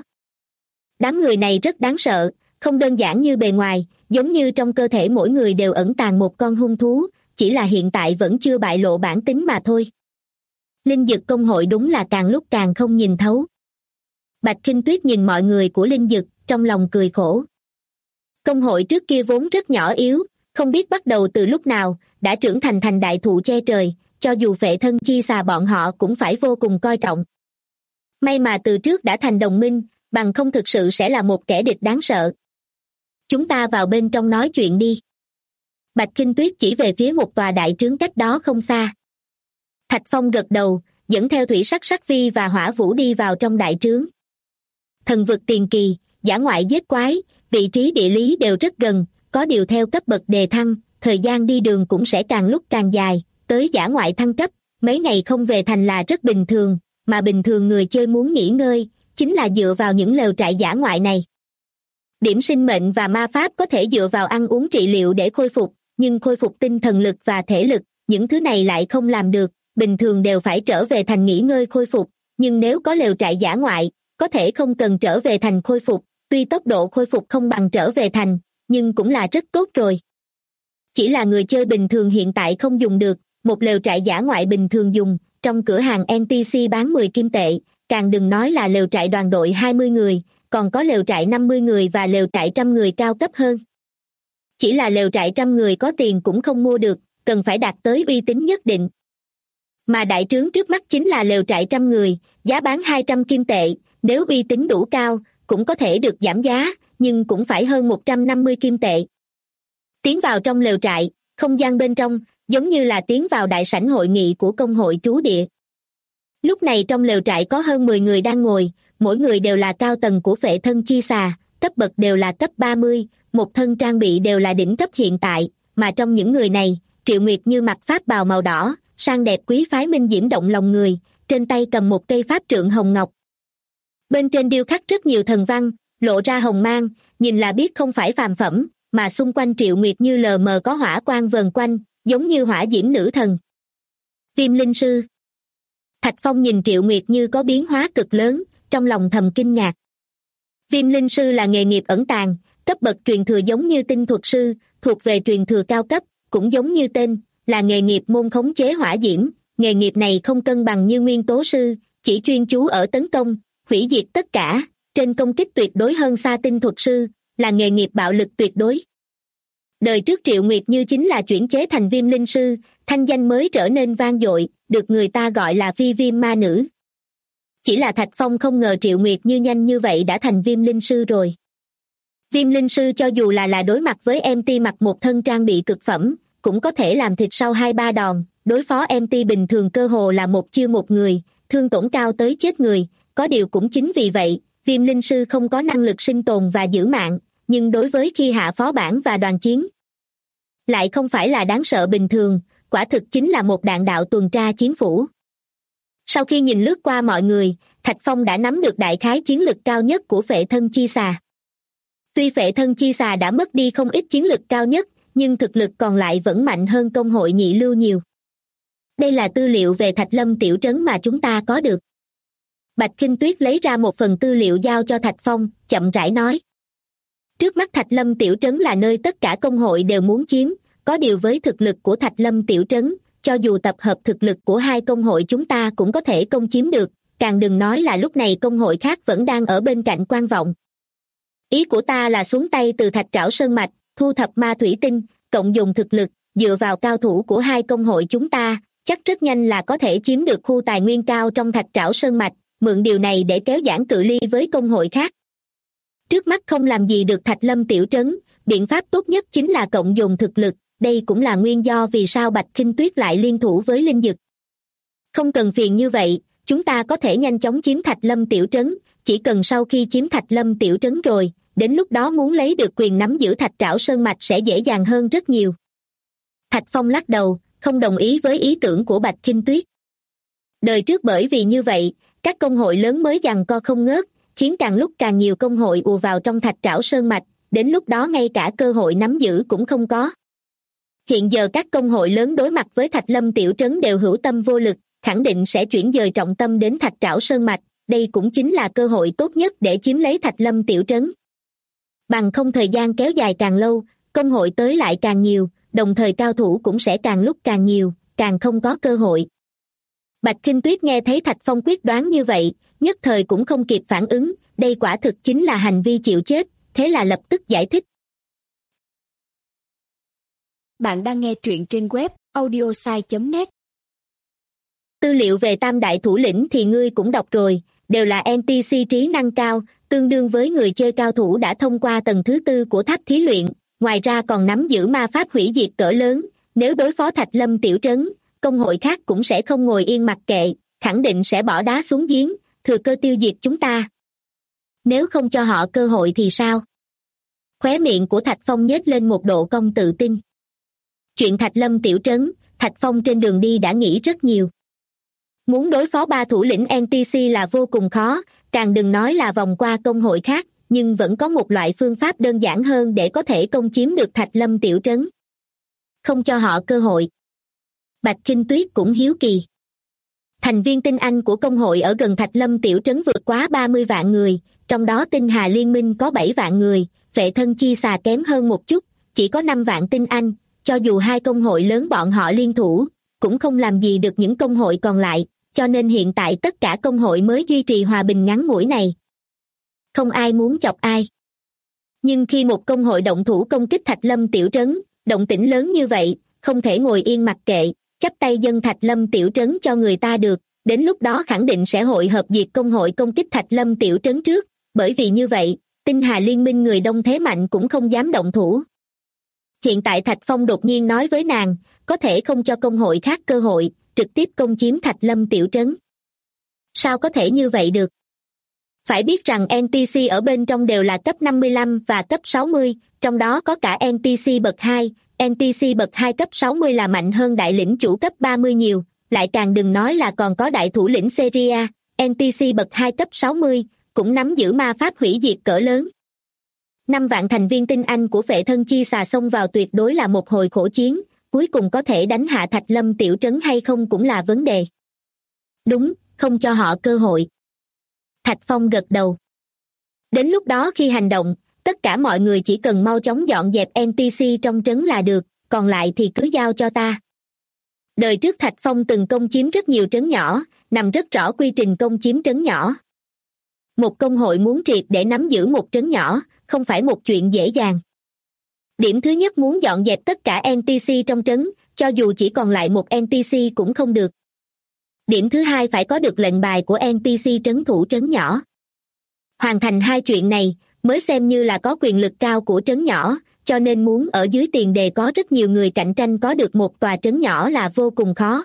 Đám người này rất đáng sợ, không đơn giản như bề ngoài, giống như trong cơ thể mỗi người đều ẩn tàng một con hung thú, chỉ là hiện tại vẫn chưa bại lộ bản tính mà thôi. Linh dực công hội đúng là càng lúc càng không nhìn thấu. Bạch Khinh Tuyết nhìn mọi người của linh dực, trong lòng cười khổ. Công hội trước kia vốn rất nhỏ yếu, không biết bắt đầu từ lúc nào, đã trưởng thành đại thụ che trời, cho dù Phệ Thân Chi Xà bọn họ cũng phải vô cùng coi trọng. May mà từ trước đã thành đồng minh, bằng không thực sự sẽ là một kẻ địch đáng sợ. Chúng ta vào bên trong nói chuyện đi. Bạch Khinh Tuyết chỉ về phía một tòa đại trướng cách đó không xa. Thạch Phong gật đầu, dẫn theo Thủy Sắc Sắc Phi và Hỏa Vũ đi vào trong đại trướng. Thần vực tiền kỳ, dã ngoại giết quái, vị trí địa lý đều rất gần, có điều theo cấp bậc đề thăng, thời gian đi đường cũng sẽ càng lúc càng dài, tới dã ngoại thăng cấp, mấy ngày không về thành là rất bình thường, mà bình thường người chơi muốn nghỉ ngơi, chính là dựa vào những lều trại dã ngoại này. Điểm sinh mệnh và ma pháp có thể dựa vào ăn uống trị liệu để khôi phục, nhưng khôi phục tinh thần lực và thể lực, những thứ này lại không làm được, bình thường đều phải trở về thành nghỉ ngơi khôi phục, nhưng nếu có lều trại dã ngoại, có thể không cần trở về thành khôi phục, tuy tốc độ khôi phục không bằng trở về thành, nhưng cũng là rất tốt rồi. Chỉ là người chơi bình thường hiện tại không dùng được, một lều trại dã ngoại bình thường dùng, trong cửa hàng NPC bán 10 kim tệ, càng đừng nói là lều trại đoàn đội 20 người, còn có lều trại 50 người và lều trại 100 người cao cấp hơn. Chỉ là lều trại 100 người có tiền cũng không mua được, cần phải đạt tới uy tín nhất định. Mà đại trướng trước mắt chính là lều trại 100 người, giá bán 200 kim tệ, nếu uy tín đủ cao, cũng có thể được giảm giá, nhưng cũng phải hơn 150 kim tệ. Tiến vào trong lều trại, không gian bên trong, giống như là tiến vào đại sảnh hội nghị của công hội trú địa. Lúc này trong lều trại có hơn 10 người đang ngồi, mỗi người đều là cao tầng của phệ thân chi xà, cấp bậc đều là cấp 30, một thân trang bị đều là đỉnh cấp hiện tại, mà trong những người này, Triệu Nguyệt Như mặc pháp bào màu đỏ, sang đẹp quý phái minh diễm động lòng người, trên tay cầm một cây pháp trượng hồng ngọc. Bên trên điêu khắc rất nhiều thần văn, lộ ra hồng mang, nhìn là biết không phải phàm phẩm, mà xung quanh Triệu Nguyệt Như lờ mờ có hỏa quang vờn quanh, giống như hỏa diễm nữ thần. Viêm linh sư. Thạch Phong nhìn Triệu Nguyệt Như có biến hóa cực lớn, trong lòng thầm kinh ngạc. Viêm linh sư là nghề nghiệp ẩn tàng, cấp bậc truyền thừa giống như tinh thuật sư, thuộc về truyền thừa cao cấp, cũng giống như tên, là nghề nghiệp môn khống chế hỏa diễm, nghề nghiệp này không cân bằng như nguyên tố sư, chỉ chuyên chú ở tấn công, hủy diệt tất cả, trên công kích tuyệt đối hơn xa tinh thuật sư, là nghề nghiệp bạo lực tuyệt đối. Đời trước Triệu Nguyệt Như chính là chuyển chế thành viêm linh sư, thanh danh mới trở nên vang dội, được người ta gọi là phi viêm ma nữ. Chỉ là Thạch Phong không ngờ Triệu Nguyệt Như nhanh như vậy đã thành viêm linh sư rồi. Viêm linh sư cho dù là đối mặt với MT mặc một thân trang bị cực phẩm, cũng có thể làm thịt sau 2-3 đòn, đối phó MT bình thường cơ hồ là một chiêu một người, thương tổn cao tới chết người, có điều cũng chính vì vậy, viêm linh sư không có năng lực sinh tồn và giữ mạng, nhưng đối với khi hạ phó bản và đoàn chiến, lại không phải là đáng sợ bình thường, quả thực chính là một đạn đạo tuần tra chiến phủ. Sau khi nhìn lướt qua mọi người, Thạch Phong đã nắm được đại khái chiến lực cao nhất của phệ thân chi xà. Tuy phệ thân chi xà đã mất đi không ít chiến lực cao nhất, nhưng thực lực còn lại vẫn mạnh hơn công hội nhị lưu nhiều. Đây là tư liệu về Thạch Lâm tiểu trấn mà chúng ta có được. Bạch Kinh Tuyết lấy ra một phần tư liệu giao cho Thạch Phong, chậm rãi nói. Trước mắt Thạch Lâm tiểu trấn là nơi tất cả công hội đều muốn chiếm, có điều với thực lực của Thạch Lâm tiểu trấn, cho dù tập hợp thực lực của hai công hội chúng ta cũng có thể công chiếm được, càng đừng nói là lúc này công hội khác vẫn đang ở bên cạnh quan vọng. Ý của ta là xuống tay từ Thạch Trảo Sơn Mạch, thu thập ma thủy tinh, cộng dùng thực lực, dựa vào cao thủ của hai công hội chúng ta, chắc rất nhanh là có thể chiếm được khu tài nguyên cao trong Thạch Trảo Sơn Mạch, mượn điều này để kéo giãn cự ly với công hội khác. Trước mắt không làm gì được Thạch Lâm tiểu trấn, biện pháp tốt nhất chính là cộng dùng thực lực, đây cũng là nguyên do vì sao Bạch Kinh Tuyết lại liên thủ với Linh Dực. Không cần phiền như vậy, chúng ta có thể nhanh chóng chiếm Thạch Lâm tiểu trấn, chỉ cần sau khi chiếm Thạch Lâm tiểu trấn rồi, đến lúc đó muốn lấy được quyền nắm giữ Thạch Trảo Sơn Mạch sẽ dễ dàng hơn rất nhiều. Thạch Phong lắc đầu, không đồng ý với ý tưởng của Bạch Kinh Tuyết. Đời trước bởi vì như vậy, các công hội lớn mới giằng co không ngớt, khiến càng lúc càng nhiều công hội ùa vào trong Thạch Trảo Sơn Mạch, đến lúc đó ngay cả cơ hội nắm giữ cũng không có. Hiện giờ các công hội lớn đối mặt với Thạch Lâm tiểu trấn đều hữu tâm vô lực, khẳng định sẽ chuyển dời trọng tâm đến Thạch Trảo Sơn Mạch, đây cũng chính là cơ hội tốt nhất để chiếm lấy Thạch Lâm tiểu trấn. Bằng không thời gian kéo dài càng lâu, công hội tới lại càng nhiều, đồng thời cao thủ cũng sẽ càng lúc càng nhiều, càng không có cơ hội. Bạch Kinh Tuyết nghe thấy Thạch Phong quyết đoán như vậy, nhất thời cũng không kịp phản ứng, đây quả thực chính là hành vi chịu chết, thế là lập tức giải thích. Bạn đang nghe truyện trên web audiosai.net. Tư liệu về tam đại thủ lĩnh thì ngươi cũng đọc rồi, đều là NPC trí năng cao, tương đương với người chơi cao thủ đã thông qua tầng thứ 4 của tháp thí luyện, ngoài ra còn nắm giữ ma pháp hủy diệt cỡ lớn, nếu đối phó Thạch Lâm tiểu trấn, công hội khác cũng sẽ không ngồi yên mặc kệ, khẳng định sẽ bỏ đá xuống giếng, thừa cơ tiêu diệt chúng ta. Nếu không cho họ cơ hội thì sao? Khóe miệng của Thạch Phong nhếch lên một độ cong tự tin. Chuyện Thạch Lâm tiểu trấn, Thạch Phong trên đường đi đã nghĩ rất nhiều. Muốn đối phó 3 thủ lĩnh NPC là vô cùng khó, càng đừng nói là vòng qua công hội khác, nhưng vẫn có một loại phương pháp đơn giản hơn để có thể công chiếm được Thạch Lâm tiểu trấn. Không cho họ cơ hội. Bạch Kinh Tuyết cũng hiếu kỳ. Thành viên tinh anh của công hội ở gần Thạch Lâm tiểu trấn vượt quá 30 vạn người, trong đó Tinh Hà Liên minh có 7 vạn người, Vệ Thân Chi Xà kém hơn một chút, chỉ có 5 vạn tinh anh, cho dù hai công hội lớn bọn họ liên thủ, cũng không làm gì được những công hội còn lại, cho nên hiện tại tất cả công hội mới duy trì hòa bình ngắn ngủi này. Không ai muốn chọc ai. Nhưng khi một công hội động thủ công kích Thạch Lâm tiểu trấn, động tĩnh lớn như vậy, không thể ngồi yên mặc kệ, chắp tay dâng Thạch Lâm tiểu trấn cho người ta được, đến lúc đó khẳng định sẽ hội hợp diệt công hội công kích Thạch Lâm tiểu trấn trước, bởi vì như vậy, Tinh Hà Liên minh người đông thế mạnh cũng không dám động thủ. Hiện tại Thạch Phong đột nhiên nói với nàng, có thể không cho công hội khác cơ hội, trực tiếp công chiếm Thạch Lâm tiểu trấn. Sao có thể như vậy được? Phải biết rằng NPC ở bên trong đều là cấp 55 và cấp 60, trong đó có cả NPC bậc 2, NPC bậc 2 cấp 60 là mạnh hơn đại lĩnh chủ cấp 30 nhiều, lại càng đừng nói là còn có đại thủ lĩnh Seria, NPC bậc 2 cấp 60, cũng nắm giữ ma pháp hủy diệt cỡ lớn. 5 vạn thành viên tinh anh của Vệ Thân Chi Xà xông vào tuyệt đối là một hồi khổ chiến, cuối cùng có thể đánh hạ Thạch Lâm tiểu trấn hay không cũng là vấn đề. Đúng, không cho họ cơ hội. Thạch Phong gật đầu. Đến lúc đó khi hành động, tất cả mọi người chỉ cần mau chóng dọn dẹp NPC trong trấn là được, còn lại thì cứ giao cho ta. Đời trước Thạch Phong từng công chiếm rất nhiều trấn nhỏ, nằm rất rõ quy trình công chiếm trấn nhỏ. Một công hội muốn triệt để nắm giữ một trấn nhỏ, không phải một chuyện dễ dàng. Điểm thứ nhất muốn dọn dẹp tất cả NPC trong trấn, cho dù chỉ còn lại một NPC cũng không được. Điểm thứ hai phải có được lệnh bài của NPC trấn thủ trấn nhỏ. Hoàn thành hai chuyện này, mới xem như là có quyền lực cao của trấn nhỏ, cho nên muốn ở dưới tiền đề có rất nhiều người cạnh tranh có được một tòa trấn nhỏ là vô cùng khó.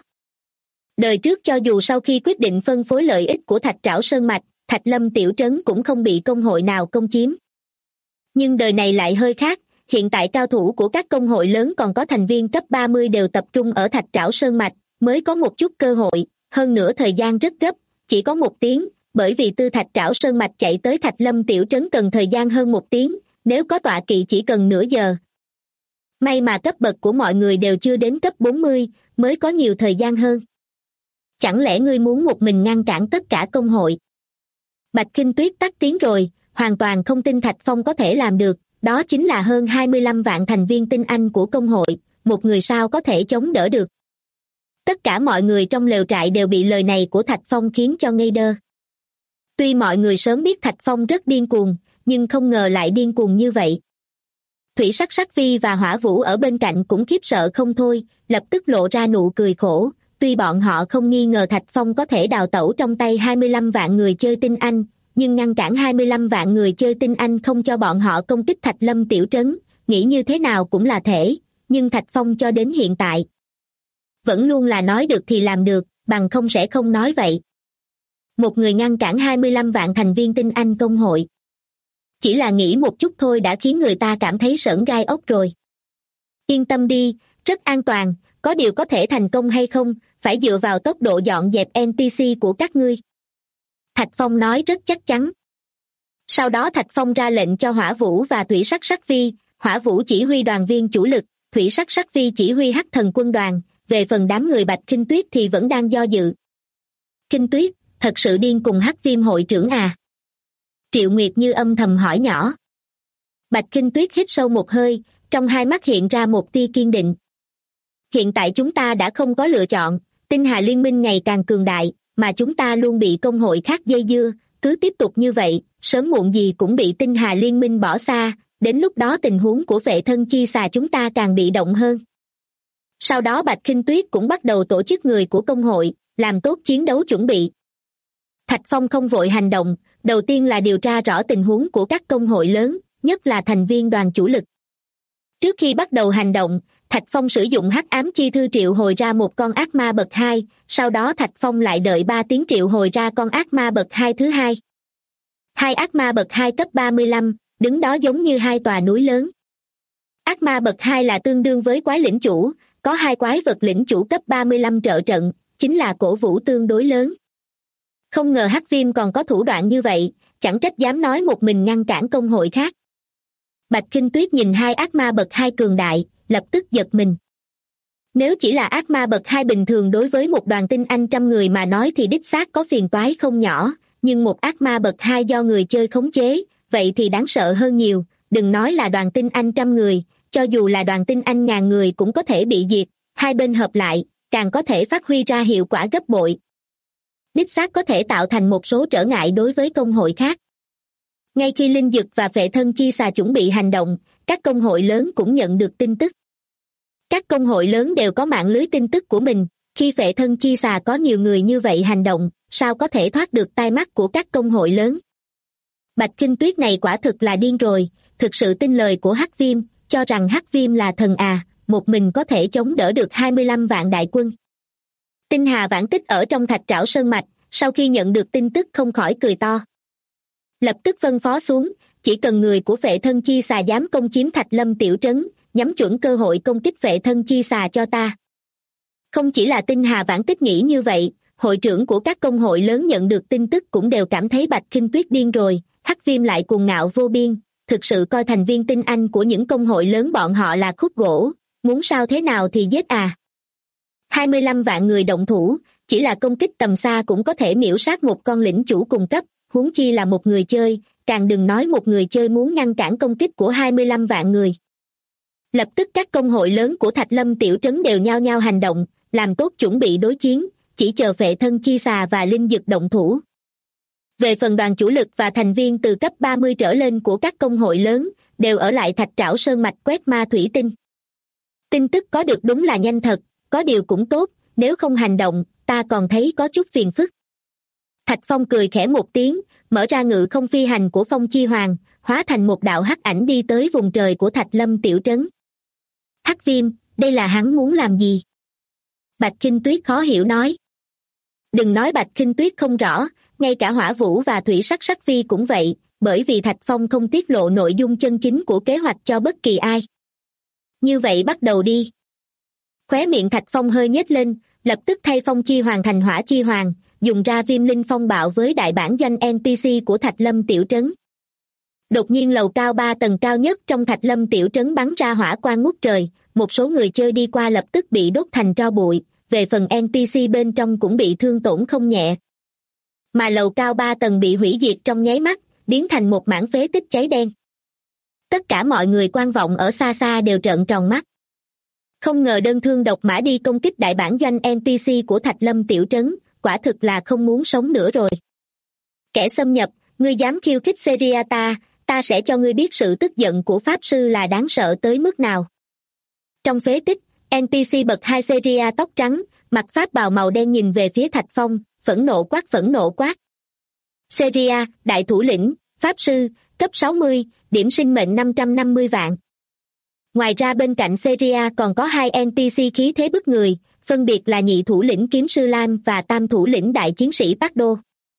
Đời trước cho dù sau khi quyết định phân phối lợi ích của Thạch Trảo Sơn Mạch, Thạch Lâm tiểu trấn cũng không bị công hội nào công chiếm. Nhưng đời này lại hơi khác, hiện tại cao thủ của các công hội lớn còn có thành viên cấp 30 đều tập trung ở Thạch Trảo Sơn Mạch, mới có một chút cơ hội, hơn nữa thời gian rất gấp, chỉ có 1 tiếng, bởi vì từ Thạch Trảo Sơn Mạch chạy tới Thạch Lâm tiểu trấn cần thời gian hơn 1 tiếng, nếu có tọa kỵ chỉ cần nửa giờ. May mà cấp bậc của mọi người đều chưa đến cấp 40, mới có nhiều thời gian hơn. Chẳng lẽ ngươi muốn một mình ngăn cản tất cả công hội? Bạch Kinh Tuyết tắt tiếng rồi, hoàn toàn không tin Thạch Phong có thể làm được, đó chính là hơn 25 vạn thành viên tinh anh của công hội, một người sao có thể chống đỡ được. Tất cả mọi người trong lều trại đều bị lời này của Thạch Phong khiến cho ngây đơ. Tuy mọi người sớm biết Thạch Phong rất điên cuồng, nhưng không ngờ lại điên cuồng như vậy. Thủy Sắc Sắc Vi và Hỏa Vũ ở bên cạnh cũng khiếp sợ không thôi, lập tức lộ ra nụ cười khổ, tuy bọn họ không nghi ngờ Thạch Phong có thể đào tẩu trong tay 25 vạn người chơi tinh anh, nhưng ngăn cản 25 vạn người chơi tinh anh không cho bọn họ công kích Thạch Lâm tiểu trấn, nghĩ như thế nào cũng là thể, nhưng Thạch Phong cho đến hiện tại vẫn luôn là nói được thì làm được, bằng không sẽ không nói vậy. Một người ngăn cản 25 vạn thành viên tinh anh công hội. Chỉ là nghĩ một chút thôi đã khiến người ta cảm thấy sởn gai ốc rồi. Yên tâm đi, rất an toàn, có điều có thể thành công hay không, phải dựa vào tốc độ dọn dẹp NPC của các ngươi. Thạch Phong nói rất chắc chắn. Sau đó Thạch Phong ra lệnh cho Hỏa Vũ và Thủy Sắc Sắc Vi, Hỏa Vũ chỉ huy đoàn viên chủ lực, Thủy Sắc Sắc Vi chỉ huy Hắc Thần quân đoàn, về phần đám người Bạch Kinh Tuyết thì vẫn đang do dự. Kinh Tuyết, thật sự điên cùng Hắc Viêm hội trưởng à? Triệu Nguyệt Như âm thầm hỏi nhỏ. Bạch Kinh Tuyết hít sâu một hơi, trong hai mắt hiện ra một tia kiên định. Hiện tại chúng ta đã không có lựa chọn, Tinh Hà Liên minh ngày càng cường đại, mà chúng ta luôn bị công hội khác dây dưa, cứ tiếp tục như vậy, sớm muộn gì cũng bị Tinh Hà Liên minh bỏ xa, đến lúc đó tình huống của Vệ Thân Chi Xà chúng ta càng bị động hơn. Sau đó Bạch Kinh Tuyết cũng bắt đầu tổ chức người của công hội, làm tốt chiến đấu chuẩn bị. Thạch Phong không vội hành động, đầu tiên là điều tra rõ tình huống của các công hội lớn, nhất là thành viên đoàn chủ lực. Trước khi bắt đầu hành động, Thạch Phong sử dụng hắc ám chi thư triệu hồi ra một con ác ma bậc 2, sau đó Thạch Phong lại đợi 3 tiếng triệu hồi ra con ác ma bậc 2 thứ hai. Hai ác ma bậc 2 cấp 35, đứng đó giống như hai tòa núi lớn. Ác ma bậc 2 là tương đương với quái lĩnh chủ, có hai quái vật lĩnh chủ cấp 35 trợ trận, chính là cổ vũ tương đối lớn. Không ngờ Hắc Viêm còn có thủ đoạn như vậy, chẳng trách dám nói một mình ngăn cản công hội khác. Bạch Khinh Tuyết nhìn hai ác ma bậc 2 cường đại, lập tức giật mình. Nếu chỉ là ác ma bậc 2 bình thường đối với một đoàn tinh anh 100 người mà nói thì đích xác có phiền toái không nhỏ, nhưng một ác ma bậc 2 do người chơi khống chế, vậy thì đáng sợ hơn nhiều, đừng nói là đoàn tinh anh 100 người, cho dù là đoàn tinh anh 1000 người cũng có thể bị diệt, hai bên hợp lại, càng có thể phát huy ra hiệu quả gấp bội. Đích xác có thể tạo thành một số trở ngại đối với công hội khác. Ngay khi Linh Dực và Phệ Thân Chi Xà chuẩn bị hành động, các công hội lớn cũng nhận được tin tức. Các công hội lớn đều có mạng lưới tin tức của mình, khi Phệ Thân Chi Xà có nhiều người như vậy hành động, sao có thể thoát được tai mắt của các công hội lớn. Bạch Khinh Tuyết này quả thực là điên rồi, thực sự tin lời của Hắc Viêm, cho rằng Hắc Viêm là thần à, một mình có thể chống đỡ được 25 vạn đại quân. Tinh Hà Vãn Tích ở trong Thạch Trảo Sơn Mạch, sau khi nhận được tin tức không khỏi cười to. Lập tức phân phó xuống, chỉ cần người của Phệ Thân Chi Xà dám công chiếm Thạch Lâm tiểu trấn, nhắm chuẩn cơ hội công kích Phệ Thân Chi Xà cho ta. Không chỉ là Tinh Hà Vãn Tích nghĩ như vậy, hội trưởng của các công hội lớn nhận được tin tức cũng đều cảm thấy Bạch Khinh Tuyết điên rồi, Hắc Viêm lại cuồng ngạo vô biên, thực sự coi thành viên tinh anh của những công hội lớn bọn họ là khúc gỗ, muốn sao thế nào thì giết à. 25 vạn người động thủ, chỉ là công kích tầm xa cũng có thể miểu sát một con lĩnh chủ cùng cấp, huống chi là một người chơi, càng đừng nói một người chơi muốn ngăn cản công kích của 25 vạn người. Lập tức các công hội lớn của Thạch Lâm tiểu trấn đều nhao nhao hành động, làm tốt chuẩn bị đối chiến, chỉ chờ Phệ Thân Chi Xà và Linh Dực động thủ. Về phần đoàn chủ lực và thành viên từ cấp 30 trở lên của các công hội lớn, đều ở lại Thạch Trảo Sơn Mạch quét ma thủy tinh. Tin tức có được đúng là nhanh thật, có điều cũng tốt, nếu không hành động, ta còn thấy có chút phiền phức. Thạch Phong cười khẽ một tiếng, mở ra ngự không phi hành của Phong Chi Hoàng, hóa thành một đạo hắc ảnh đi tới vùng trời của Thạch Lâm tiểu trấn. Hắc Viêm, đây là hắn muốn làm gì? Bạch Khinh Tuyết khó hiểu nói. Đừng nói Bạch Khinh Tuyết không rõ, ngay cả Hỏa Vũ và Thủy Sắc Sắc Phi cũng vậy, bởi vì Thạch Phong không tiết lộ nội dung chân chính của kế hoạch cho bất kỳ ai. Như vậy bắt đầu đi. Khóe miệng Thạch Phong hơi nhếch lên, lập tức thay Phong Chi Hoàng thành Hỏa Chi Hoàng, dùng ra Viêm Linh Phong Bạo với đại bản doanh NPC của Thạch Lâm tiểu trấn. Đột nhiên lầu cao 3 tầng cao nhất trong Thạch Lâm tiểu trấn bắn ra hỏa quang ngút trời, một số người chơi đi qua lập tức bị đốt thành tro bụi, về phần NPC bên trong cũng bị thương tổn không nhẹ. Mà lầu cao 3 tầng bị hủy diệt trong nháy mắt, biến thành một mảng phế tích cháy đen. Tất cả mọi người quan vọng ở xa xa đều trợn tròn mắt. Không ngờ đơn thương độc mã đi công kích đại bản doanh NPC của Thạch Lâm tiểu trấn, quả thực là không muốn sống nữa rồi. Kẻ xâm nhập, ngươi dám khiêu khích Seria ta sẽ cho ngươi biết sự tức giận của Pháp Sư là đáng sợ tới mức nào. Trong phế tích, NPC bậc 2 Seria tóc trắng, mặc pháp bào màu đen nhìn về phía Thạch Phong, phẫn nộ quát. Seria, đại thủ lĩnh, Pháp Sư, cấp 60, điểm sinh mệnh 550 vạn. Ngoài ra bên cạnh Seria còn có hai NPC khí thế bức người, phân biệt là nhị thủ lĩnh kiếm sư Lam và tam thủ lĩnh đại chiến sĩ Pardo.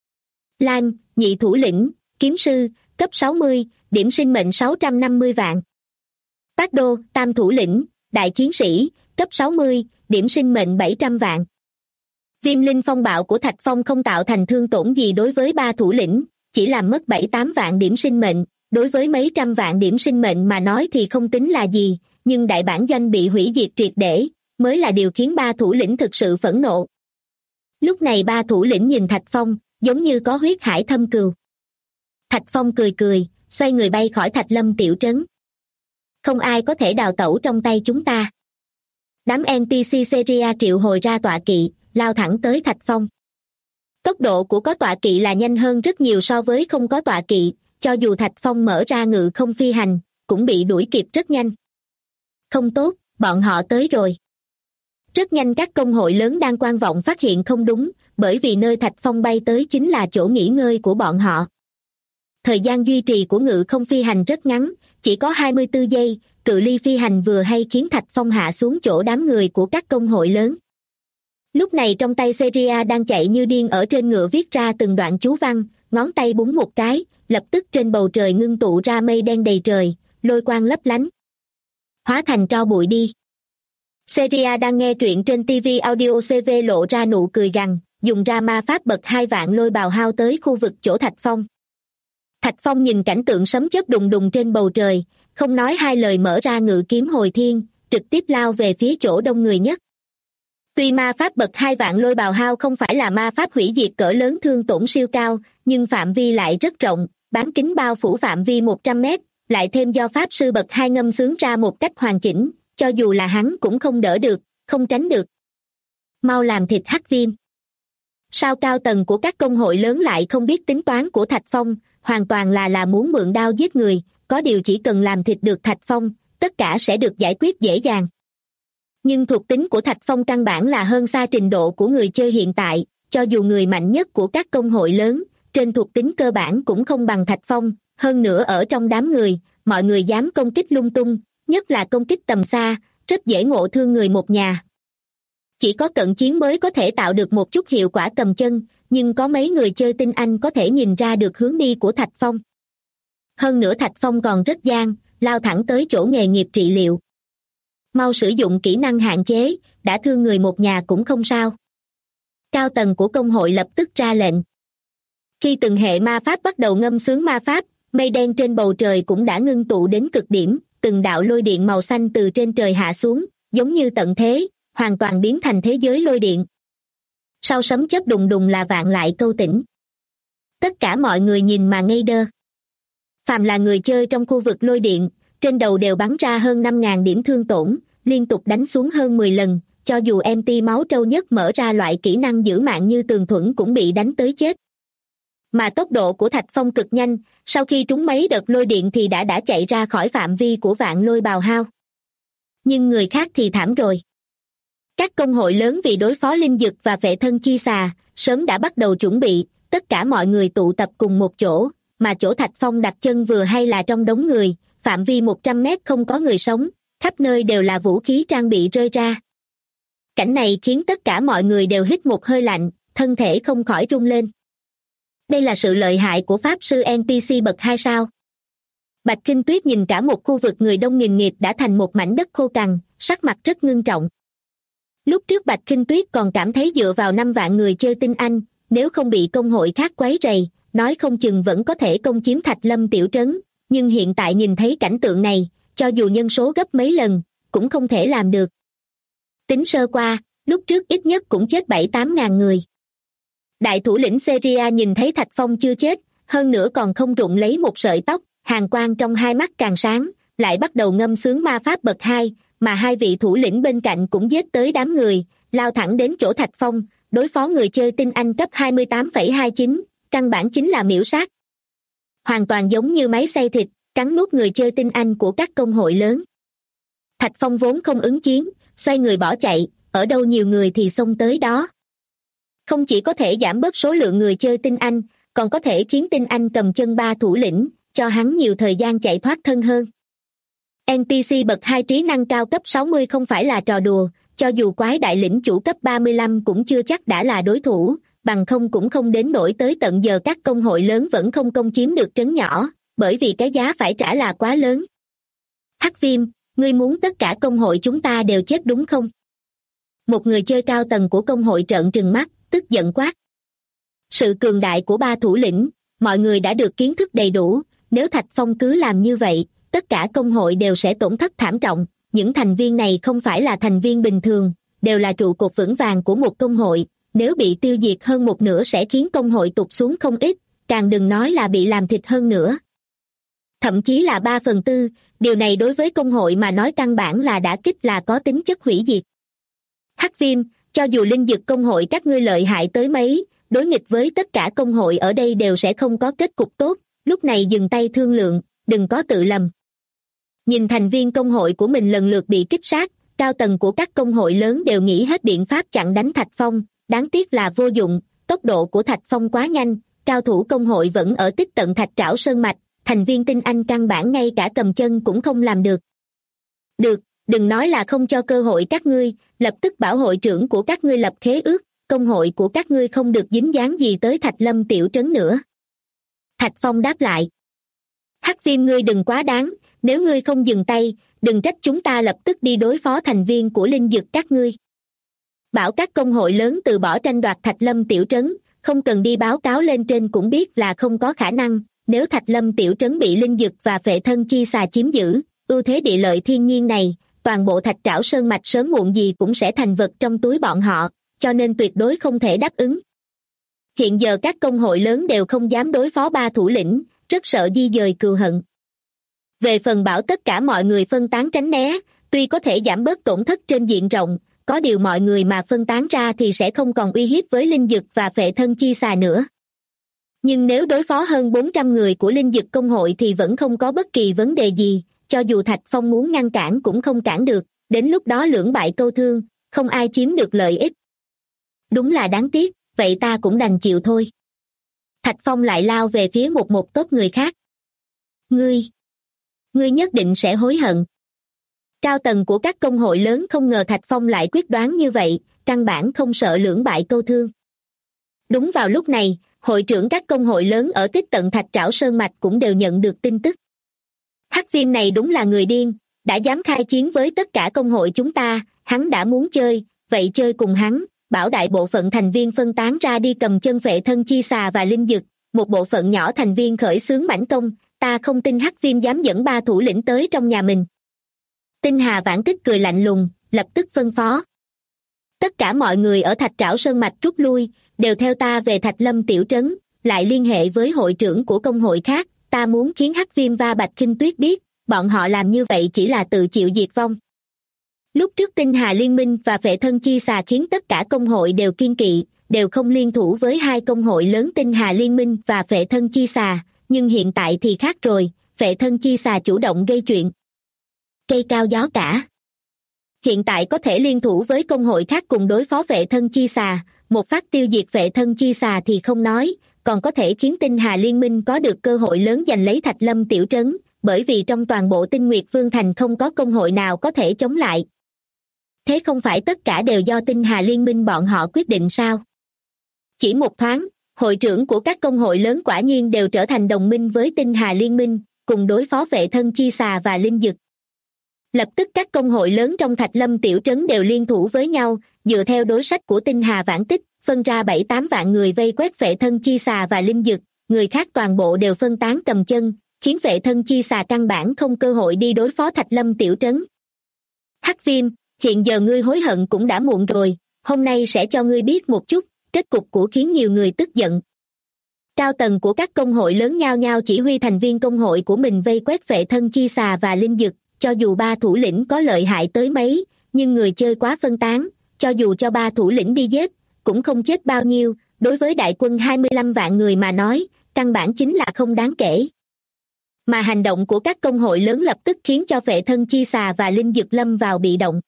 Lam, nhị thủ lĩnh, kiếm sư, cấp 60, điểm sinh mệnh 650 vạn. Pardo, tam thủ lĩnh, đại chiến sĩ, cấp 60, điểm sinh mệnh 700 vạn. Viêm Linh Phong Bạo của Thạch Phong không tạo thành thương tổn gì đối với ba thủ lĩnh, chỉ làm mất 7-8 vạn điểm sinh mệnh, đối với mấy trăm vạn điểm sinh mệnh mà nói thì không tính là gì, nhưng đại bản doanh bị hủy diệt triệt để, mới là điều khiến ba thủ lĩnh thực sự phẫn nộ. Lúc này ba thủ lĩnh nhìn Thạch Phong, giống như có huyết hải thâm cừu. Thạch Phong cười, xoay người bay khỏi Thạch Lâm tiểu trấn. Không ai có thể đào tẩu trong tay chúng ta. Đám NPC Seria triệu hồi ra tọa kỵ, lao thẳng tới Thạch Phong. Tốc độ của có tọa kỵ là nhanh hơn rất nhiều so với không có tọa kỵ, cho dù Thạch Phong mở ra ngự không phi hành, cũng bị đuổi kịp rất nhanh. Không tốt, bọn họ tới rồi. Rất nhanh các công hội lớn đang quan vọng phát hiện không đúng, bởi vì nơi Thạch Phong bay tới chính là chỗ nghỉ ngơi của bọn họ. Thời gian duy trì của ngự không phi hành rất ngắn, chỉ có 24 giây, cự ly phi hành vừa hay khiến Thạch Phong hạ xuống chỗ đám người của các công hội lớn. Lúc này trong tay Seria đang chạy như điên ở trên ngựa viết ra từng đoạn chú văn, ngón tay búng một cái, lập tức trên bầu trời ngưng tụ ra mây đen đầy trời, lôi quang lấp lánh. Hóa thành tro bụi đi. Seria đang nghe truyện trên TV Audio CV lộ ra nụ cười gằn, dùng ra ma pháp bậc 2 vạn lôi bào hao tới khu vực chỗ Thạch Phong. Thạch Phong nhìn cảnh tượng sấm chớp đùng đùng trên bầu trời, không nói hai lời mở ra ngự kiếm hồi thiên, trực tiếp lao về phía chỗ đông người nhất. Tuy ma pháp bậc 2 vạn lôi bào hao không phải là ma pháp hủy diệt cỡ lớn thương tổn siêu cao, nhưng phạm vi lại rất rộng, bán kính bao phủ phạm vi 100 mét, lại thêm do pháp sư bậc 2 ngâm sướng ra một cách hoàn chỉnh, cho dù là hắn cũng không đỡ được, không tránh được. Mau làm thịt Hắc Viêm. Sao cao tầng của các công hội lớn lại không biết tính toán của Thạch Phong, hoàn toàn là muốn mượn đao giết người, có điều chỉ cần làm thịt được Thạch Phong, tất cả sẽ được giải quyết dễ dàng. Nhưng thuộc tính của Thạch Phong căn bản là hơn xa trình độ của người chơi hiện tại, cho dù người mạnh nhất của các công hội lớn, trên thuộc tính cơ bản cũng không bằng Thạch Phong, hơn nữa ở trong đám người, mọi người dám công kích lung tung, nhất là công kích tầm xa, rất dễ ngộ thương người một nhà. Chỉ có cận chiến mới có thể tạo được một chút hiệu quả cầm chân, nhưng có mấy người chơi tinh anh có thể nhìn ra được hướng đi của Thạch Phong. Hơn nữa Thạch Phong còn rất gian, lao thẳng tới chỗ nghề nghiệp trị liệu. Mau sử dụng kỹ năng hạn chế, đã thương người một nhà cũng không sao. Cao tầng của công hội lập tức ra lệnh. Khi từng hệ ma pháp bắt đầu ngâm sướng ma pháp, mây đen trên bầu trời cũng đã ngưng tụ đến cực điểm, từng đạo lôi điện màu xanh từ trên trời hạ xuống, giống như tận thế, hoàn toàn biến thành thế giới lôi điện. Sau sấm chớp đùng đùng là vạn lại câu tỉnh. Tất cả mọi người nhìn mà ngây đơ. Phàm là người chơi trong khu vực lôi điện, trên đầu đều bắn ra hơn 5.000 điểm thương tổn, liên tục đánh xuống hơn 10 lần, cho dù MT máu trâu nhất mở ra loại kỹ năng giữ mạng như tường thuẫn cũng bị đánh tới chết. Mà tốc độ của Thạch Phong cực nhanh, sau khi trúng mấy đợt lôi điện thì đã chạy ra khỏi phạm vi của vạn lôi bào hao. Nhưng người khác thì thảm rồi. Các công hội lớn vì đối phó linh dực và phệ thân chi xà, sớm đã bắt đầu chuẩn bị, tất cả mọi người tụ tập cùng một chỗ, mà chỗ Thạch Phong đặt chân vừa hay là trong đống người, phạm vi 100 mét không có người sống, khắp nơi đều là vũ khí trang bị rơi ra. Cảnh này khiến tất cả mọi người đều hít một hơi lạnh, thân thể không khỏi rung lên. Đây là sự lợi hại của pháp sư NPC bậc 2 sao? Bạch Kinh Tuyết nhìn cả một khu vực người đông nghìn nghịt đã thành một mảnh đất khô cằn, sắc mặt rất ngưng trọng. Lúc trước Bạch Kinh Tuyết còn cảm thấy dựa vào 5 vạn người chơi tinh anh, nếu không bị công hội khác quấy rầy, nói không chừng vẫn có thể công chiếm Thạch Lâm tiểu trấn, nhưng hiện tại nhìn thấy cảnh tượng này, cho dù nhân số gấp mấy lần, cũng không thể làm được. Tính sơ qua, lúc trước ít nhất cũng chết 7-8 ngàn người. Đại thủ lĩnh Seria nhìn thấy Thạch Phong chưa chết, hơn nữa còn không rụng lấy một sợi tóc, hàn quang trong hai mắt càng sáng, lại bắt đầu ngâm sướng ma pháp bậc 2, mà hai vị thủ lĩnh bên cạnh cũng giết tới đám người, lao thẳng đến chỗ Thạch Phong, đối phó người chơi tinh anh cấp 28,29, căn bản chính là miểu sát. Hoàn toàn giống như máy xay thịt, cắn nuốt người chơi tinh anh của các công hội lớn. Thạch Phong vốn không ứng chiến, xoay người bỏ chạy, ở đâu nhiều người thì xông tới đó. Không chỉ có thể giảm bớt số lượng người chơi tinh anh, còn có thể khiến tinh anh cầm chân ba thủ lĩnh, cho hắn nhiều thời gian chạy thoát thân hơn. NPC bậc 2 trí năng cao cấp 60 không phải là trò đùa, cho dù quái đại lĩnh chủ cấp 35 cũng chưa chắc đã là đối thủ, bằng không cũng không đến nỗi tới tận giờ các công hội lớn vẫn không công chiếm được trấn nhỏ, bởi vì cái giá phải trả là quá lớn. Hắc Viêm, ngươi muốn tất cả công hội chúng ta đều chết đúng không? Một người chơi cao tầng của công hội trợn trừng mắt, tức giận quát. Sự cường đại của ba thủ lĩnh, mọi người đã được kiến thức đầy đủ, nếu Thạch Phong cứ làm như vậy, tất cả công hội đều sẽ tổn thất thảm trọng, những thành viên này không phải là thành viên bình thường, đều là trụ cột vững vàng của một công hội, nếu bị tiêu diệt hơn một nửa sẽ khiến công hội tụt xuống không ít, càng đừng nói là bị làm thịt hơn nữa. Thậm chí là 3/4, điều này đối với công hội mà nói căn bản là đả kích là có tính chất hủy diệt. Hắc Viêm, cho dù linh dực công hội các ngươi lợi hại tới mấy, đối nghịch với tất cả công hội ở đây đều sẽ không có kết cục tốt, lúc này dừng tay thương lượng, đừng có tự lầm. Nhìn thành viên công hội của mình lần lượt bị kích sát, cao tầng của các công hội lớn đều nghĩ hết biện pháp chặn đánh Thạch Phong, đáng tiếc là vô dụng, tốc độ của Thạch Phong quá nhanh, cao thủ công hội vẫn ở tích tận Thạch Trảo Sơn Mạch, thành viên tinh anh căn bản ngay cả cầm chân cũng không làm được. Được, đừng nói là không cho cơ hội các ngươi, lập tức bảo hội trưởng của các ngươi lập khế ước, công hội của các ngươi không được dính dáng gì tới Thạch Lâm tiểu trấn nữa. Thạch Phong đáp lại. Hắc Viêm ngươi đừng quá đáng, nếu ngươi không dừng tay, đừng trách chúng ta lập tức đi đối phó thành viên của linh dực các ngươi. Bảo các công hội lớn từ bỏ tranh đoạt Thạch Lâm tiểu trấn, không cần đi báo cáo lên trên cũng biết là không có khả năng. Nếu Thạch Lâm tiểu trấn bị linh dực và phệ thân chi xà chiếm giữ, ưu thế địa lợi thiên nhiên này, toàn bộ Thạch Trảo Sơn Mạch sớm muộn gì cũng sẽ thành vật trong túi bọn họ, cho nên tuyệt đối không thể đáp ứng. Hiện giờ các công hội lớn đều không dám đối phó ba thủ lĩnh, rất sợ di dời cừu hận. Về phần bảo tất cả mọi người phân tán tránh né, tuy có thể giảm bớt tổn thất trên diện rộng, có điều mọi người mà phân tán ra thì sẽ không còn uy hiếp với linh dực và phệ thân chi xà nữa. Nhưng nếu đối phó hơn 400 người của linh dực công hội thì vẫn không có bất kỳ vấn đề gì, cho dù Thạch Phong muốn ngăn cản cũng không cản được, đến lúc đó lưỡng bại câu thương, không ai chiếm được lợi ích. Đúng là đáng tiếc, vậy ta cũng đành chịu thôi. Thạch Phong lại lao về phía một tốt người khác. Ngươi nhất định sẽ hối hận. Cao tầng của các công hội lớn không ngờ Thạch Phong lại quyết đoán như vậy, căn bản không sợ lưỡng bại câu thương. Đúng vào lúc này, hội trưởng các công hội lớn ở Tích Tận Thạch Trảo Sơn Mạch cũng đều nhận được tin tức. Hắc Viêm này đúng là người điên, đã dám khai chiến với tất cả công hội chúng ta, hắn đã muốn chơi, vậy chơi cùng hắn, bảo đại bộ phận thành viên phân tán ra đi cầm chân phệ thân chi xà và linh dực, một bộ phận nhỏ thành viên khởi xướng mãnh công, ta không tin Hắc Viêm dám dẫn ba thủ lĩnh tới trong nhà mình. Tinh Hà Vãn Tích cười lạnh lùng, lập tức phân phó. Tất cả mọi người ở Thạch Trảo Sơn Mạch rút lui, đều theo ta về Thạch Lâm tiểu trấn, lại liên hệ với hội trưởng của công hội khác, ta muốn khiến Hắc Viêm và Bạch Khinh Tuyết biết, bọn họ làm như vậy chỉ là tự chịu diệt vong. Lúc trước Tinh Hà Liên Minh và Phệ Thân Chi Xà khiến tất cả công hội đều kiên kỵ, đều không liên thủ với hai công hội lớn Tinh Hà Liên Minh và Phệ Thân Chi Xà, nhưng hiện tại thì khác rồi, Phệ Thân Chi Xà chủ động gây chuyện. Cây cao gió cả. Hiện tại có thể liên thủ với công hội khác cùng đối phó Phệ Thân Chi Xà, một phát tiêu diệt Phệ Thân Chi Xà thì không nói, còn có thể khiến Tinh Hà Liên Minh có được cơ hội lớn giành lấy Thạch Lâm tiểu trấn, bởi vì trong toàn bộ Tinh Nguyệt Vương Thành không có công hội nào có thể chống lại. Thế không phải tất cả đều do Tinh Hà Liên Minh bọn họ quyết định sao? Chỉ một thoáng, hội trưởng của các công hội lớn quả nhiên đều trở thành đồng minh với Tinh Hà Liên Minh, cùng đối phó Phệ Thân Chi Xà và linh dực. Lập tức các công hội lớn trong Thạch Lâm tiểu trấn đều liên thủ với nhau, dựa theo đối sách của Tinh Hà Vãn Tích, phân ra 7-8 vạn người vây quét Phệ Thân Chi Xà và linh dực, người khác toàn bộ đều phân tán cầm chân, khiến Phệ Thân Chi Xà căn bản không cơ hội đi đối phó Thạch Lâm tiểu trấn. Hắc Viêm, hiện giờ ngươi hối hận cũng đã muộn rồi, hôm nay sẽ cho ngươi biết một chút, kết cục của khiến nhiều người tức giận. Cao tầng của các công hội lớn nhao nhao chỉ huy thành viên công hội của mình vây quét Phệ Thân Chi Xà và linh dực, cho dù ba thủ lĩnh có lợi hại tới mấy, nhưng người chơi quá phân tán, cho dù cho ba thủ lĩnh đi giết, cũng không chết bao nhiêu, đối với đại quân 25 vạn người mà nói, căn bản chính là không đáng kể. Mà hành động của các công hội lớn lập tức khiến cho Phệ Thân Chi Xà và linh dực lâm vào bị động.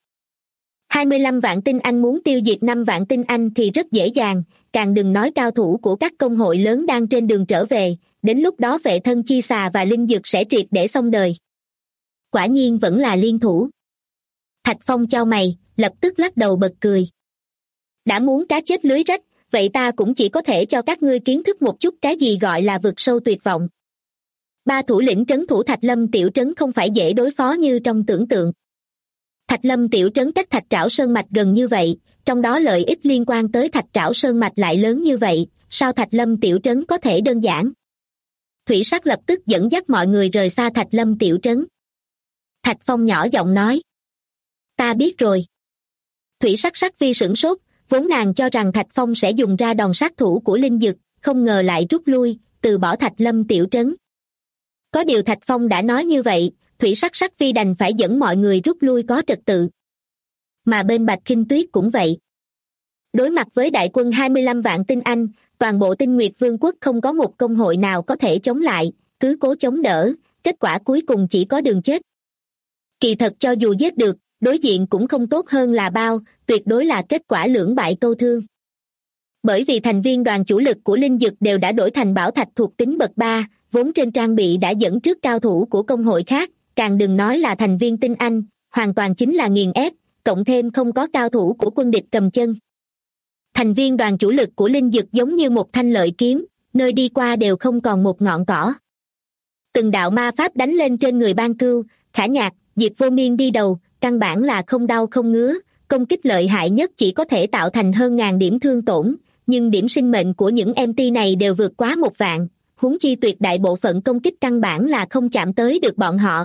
25 vạn tinh anh muốn tiêu diệt 5 vạn tinh anh thì rất dễ dàng, càng đừng nói cao thủ của các công hội lớn đang trên đường trở về, đến lúc đó Phệ Thân Chi Xà và linh dực sẽ triệt để xong đời. Quả nhiên vẫn là liên thủ. Thạch Phong chau mày, lập tức lắc đầu bật cười. Đã muốn cá chết lưới rách, vậy ta cũng chỉ có thể cho các ngươi kiến thức một chút cái gì gọi là vực sâu tuyệt vọng. Ba thủ lĩnh trấn thủ Thạch Lâm tiểu trấn không phải dễ đối phó như trong tưởng tượng. Thạch Lâm tiểu trấn cách Thạch Trảo Sơn Mạch gần như vậy, trong đó lợi ích liên quan tới Thạch Trảo Sơn Mạch lại lớn như vậy, sao Thạch Lâm tiểu trấn có thể đơn giản? Thủy Sắc lập tức dẫn dắt mọi người rời xa Thạch Lâm tiểu trấn. Thạch Phong nhỏ giọng nói. Ta biết rồi. Thủy Sắc vi sửng sốt, vốn nàng cho rằng Thạch Phong sẽ dùng ra đòn sát thủ của linh dực, không ngờ lại rút lui, từ bỏ Thạch Lâm tiểu trấn. Có điều Thạch Phong đã nói như vậy, Thủy Sắc vi đành phải dẫn mọi người rút lui có trật tự. Mà bên Bạch Khinh Tuyết cũng vậy. Đối mặt với đại quân 25 vạn tinh anh, toàn bộ Tinh Nguyệt Vương quốc không có một công hội nào có thể chống lại, cứ cố chống đỡ, kết quả cuối cùng chỉ có đường chết. Kỳ thật cho dù giết được, đối diện cũng không tốt hơn là bao, tuyệt đối là kết quả lưỡng bại câu thương. Bởi vì thành viên đoàn chủ lực của linh dực đều đã đổi thành bảo thạch thuộc tính bậc 3, vốn trên trang bị đã dẫn trước cao thủ của công hội khác, càng đừng nói là thành viên tinh anh, hoàn toàn chính là nghiền ép, cộng thêm không có cao thủ của quân địch cầm chân. Thành viên đoàn chủ lực của linh dực giống như một thanh lợi kiếm, nơi đi qua đều không còn một ngọn cỏ. Từng đạo ma pháp đánh lên trên người Ban Cưu, Khả Nhạc, Diệp Vô Miên đi đầu, căn bản là không đau không ngứa, công kích lợi hại nhất chỉ có thể tạo thành hơn 1000 điểm thương tổn, nhưng điểm sinh mệnh của những MT này đều vượt quá 1 vạn, huống chi tuyệt đại bộ phận công kích căn bản là không chạm tới được bọn họ.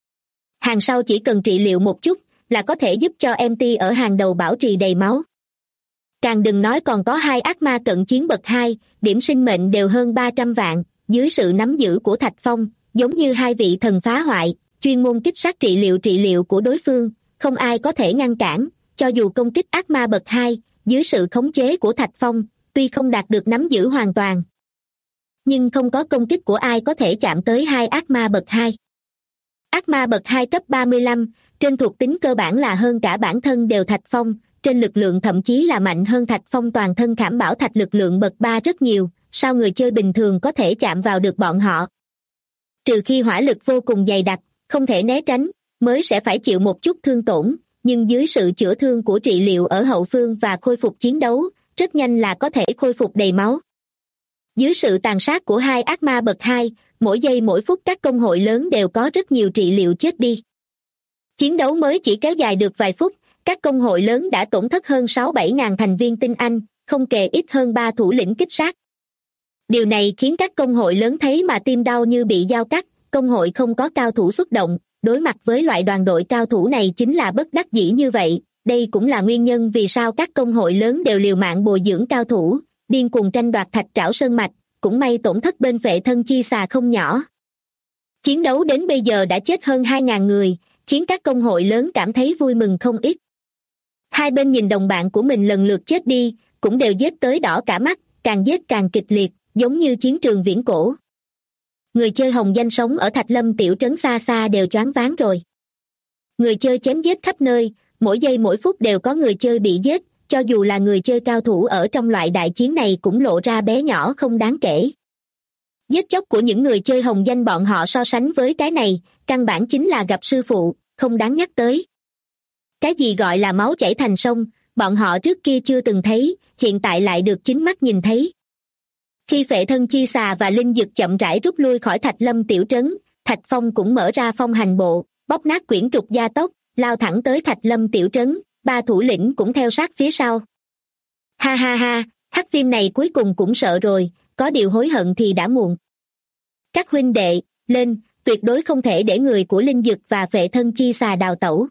Hàng sau chỉ cần trị liệu một chút là có thể giúp cho MT ở hàng đầu bảo trì đầy máu. Càng đừng nói còn có 2 ác ma cận chiến bậc 2, điểm sinh mệnh đều hơn 300 vạn, dưới sự nắm giữ của Thạch Phong, giống như 2 vị thần phá hoại, chuyên môn kích sát trị liệu của đối phương, không ai có thể ngăn cản, cho dù công kích ác ma bậc 2, dưới sự khống chế của Thạch Phong, tuy không đạt được nắm giữ hoàn toàn, nhưng không có công kích của ai có thể chạm tới 2 ác ma bậc 2. Ác ma bậc 2 cấp 35, trên thuộc tính cơ bản là hơn cả bản thân đều Thạch Phong, trên lực lượng thậm chí là mạnh hơn Thạch Phong toàn thân khảm bảo thạch lực lượng bậc 3 rất nhiều, sao người chơi bình thường có thể chạm vào được bọn họ? Trừ khi hỏa lực vô cùng dày đặc, không thể né tránh, mới sẽ phải chịu một chút thương tổn, nhưng dưới sự chữa thương của trị liệu ở hậu phương và khôi phục chiến đấu, rất nhanh là có thể khôi phục đầy máu. Dưới sự tàn sát của 2 ác ma bậc 2, mỗi giây mỗi phút các công hội lớn đều có rất nhiều trị liệu chết đi. Chiến đấu mới chỉ kéo dài được vài phút, các công hội lớn đã tổn thất hơn 6-7 ngàn thành viên tinh anh, không kể ít hơn 3 thủ lĩnh kích sát. Điều này khiến các công hội lớn thấy mà tim đau như bị dao cắt, công hội không có cao thủ xuất động, đối mặt với loại đoàn đội cao thủ này chính là bất đắc dĩ như vậy. Đây cũng là nguyên nhân vì sao các công hội lớn đều liều mạng bồi dưỡng cao thủ, điên cuồng tranh đoạt thạch trảo sơn mạch, cũng may tổn thất bên Phệ Thân Chi Xà không nhỏ. Chiến đấu đến bây giờ đã chết hơn 2.000 người, khiến các công hội lớn cảm thấy vui mừng không ít. Hai bên nhìn đồng bạn của mình lần lượt chết đi, cũng đều giết tới đỏ cả mắt, càng giết càng kịch liệt, giống như chiến trường viễn cổ. Người chơi hồng danh sống ở Thạch Lâm tiểu trấn xa xa đều choáng váng rồi. Người chơi chém giết khắp nơi, mỗi giây mỗi phút đều có người chơi bị giết, cho dù là người chơi cao thủ ở trong loại đại chiến này cũng lộ ra bé nhỏ không đáng kể. Giết chóc của những người chơi hồng danh bọn họ so sánh với cái này, căn bản chính là gặp sư phụ, không đáng nhắc tới. Cái gì gọi là máu chảy thành sông, bọn họ trước kia chưa từng thấy, hiện tại lại được chính mắt nhìn thấy. Khi Phệ Thân Chi Xà và Linh Dực chậm rãi rút lui khỏi Thạch Lâm tiểu trấn, Thạch Phong cũng mở ra phong hành bộ, bóp nát quyển trục gia tốc, lao thẳng tới Thạch Lâm tiểu trấn, 3 thủ lĩnh cũng theo sát phía sau. Ha ha ha, hắc viêm này cuối cùng cũng sợ rồi, có điều hối hận thì đã muộn. Các huynh đệ, lên, tuyệt đối không thể để người của Linh Dực và Phệ Thân Chi Xà đào tẩu.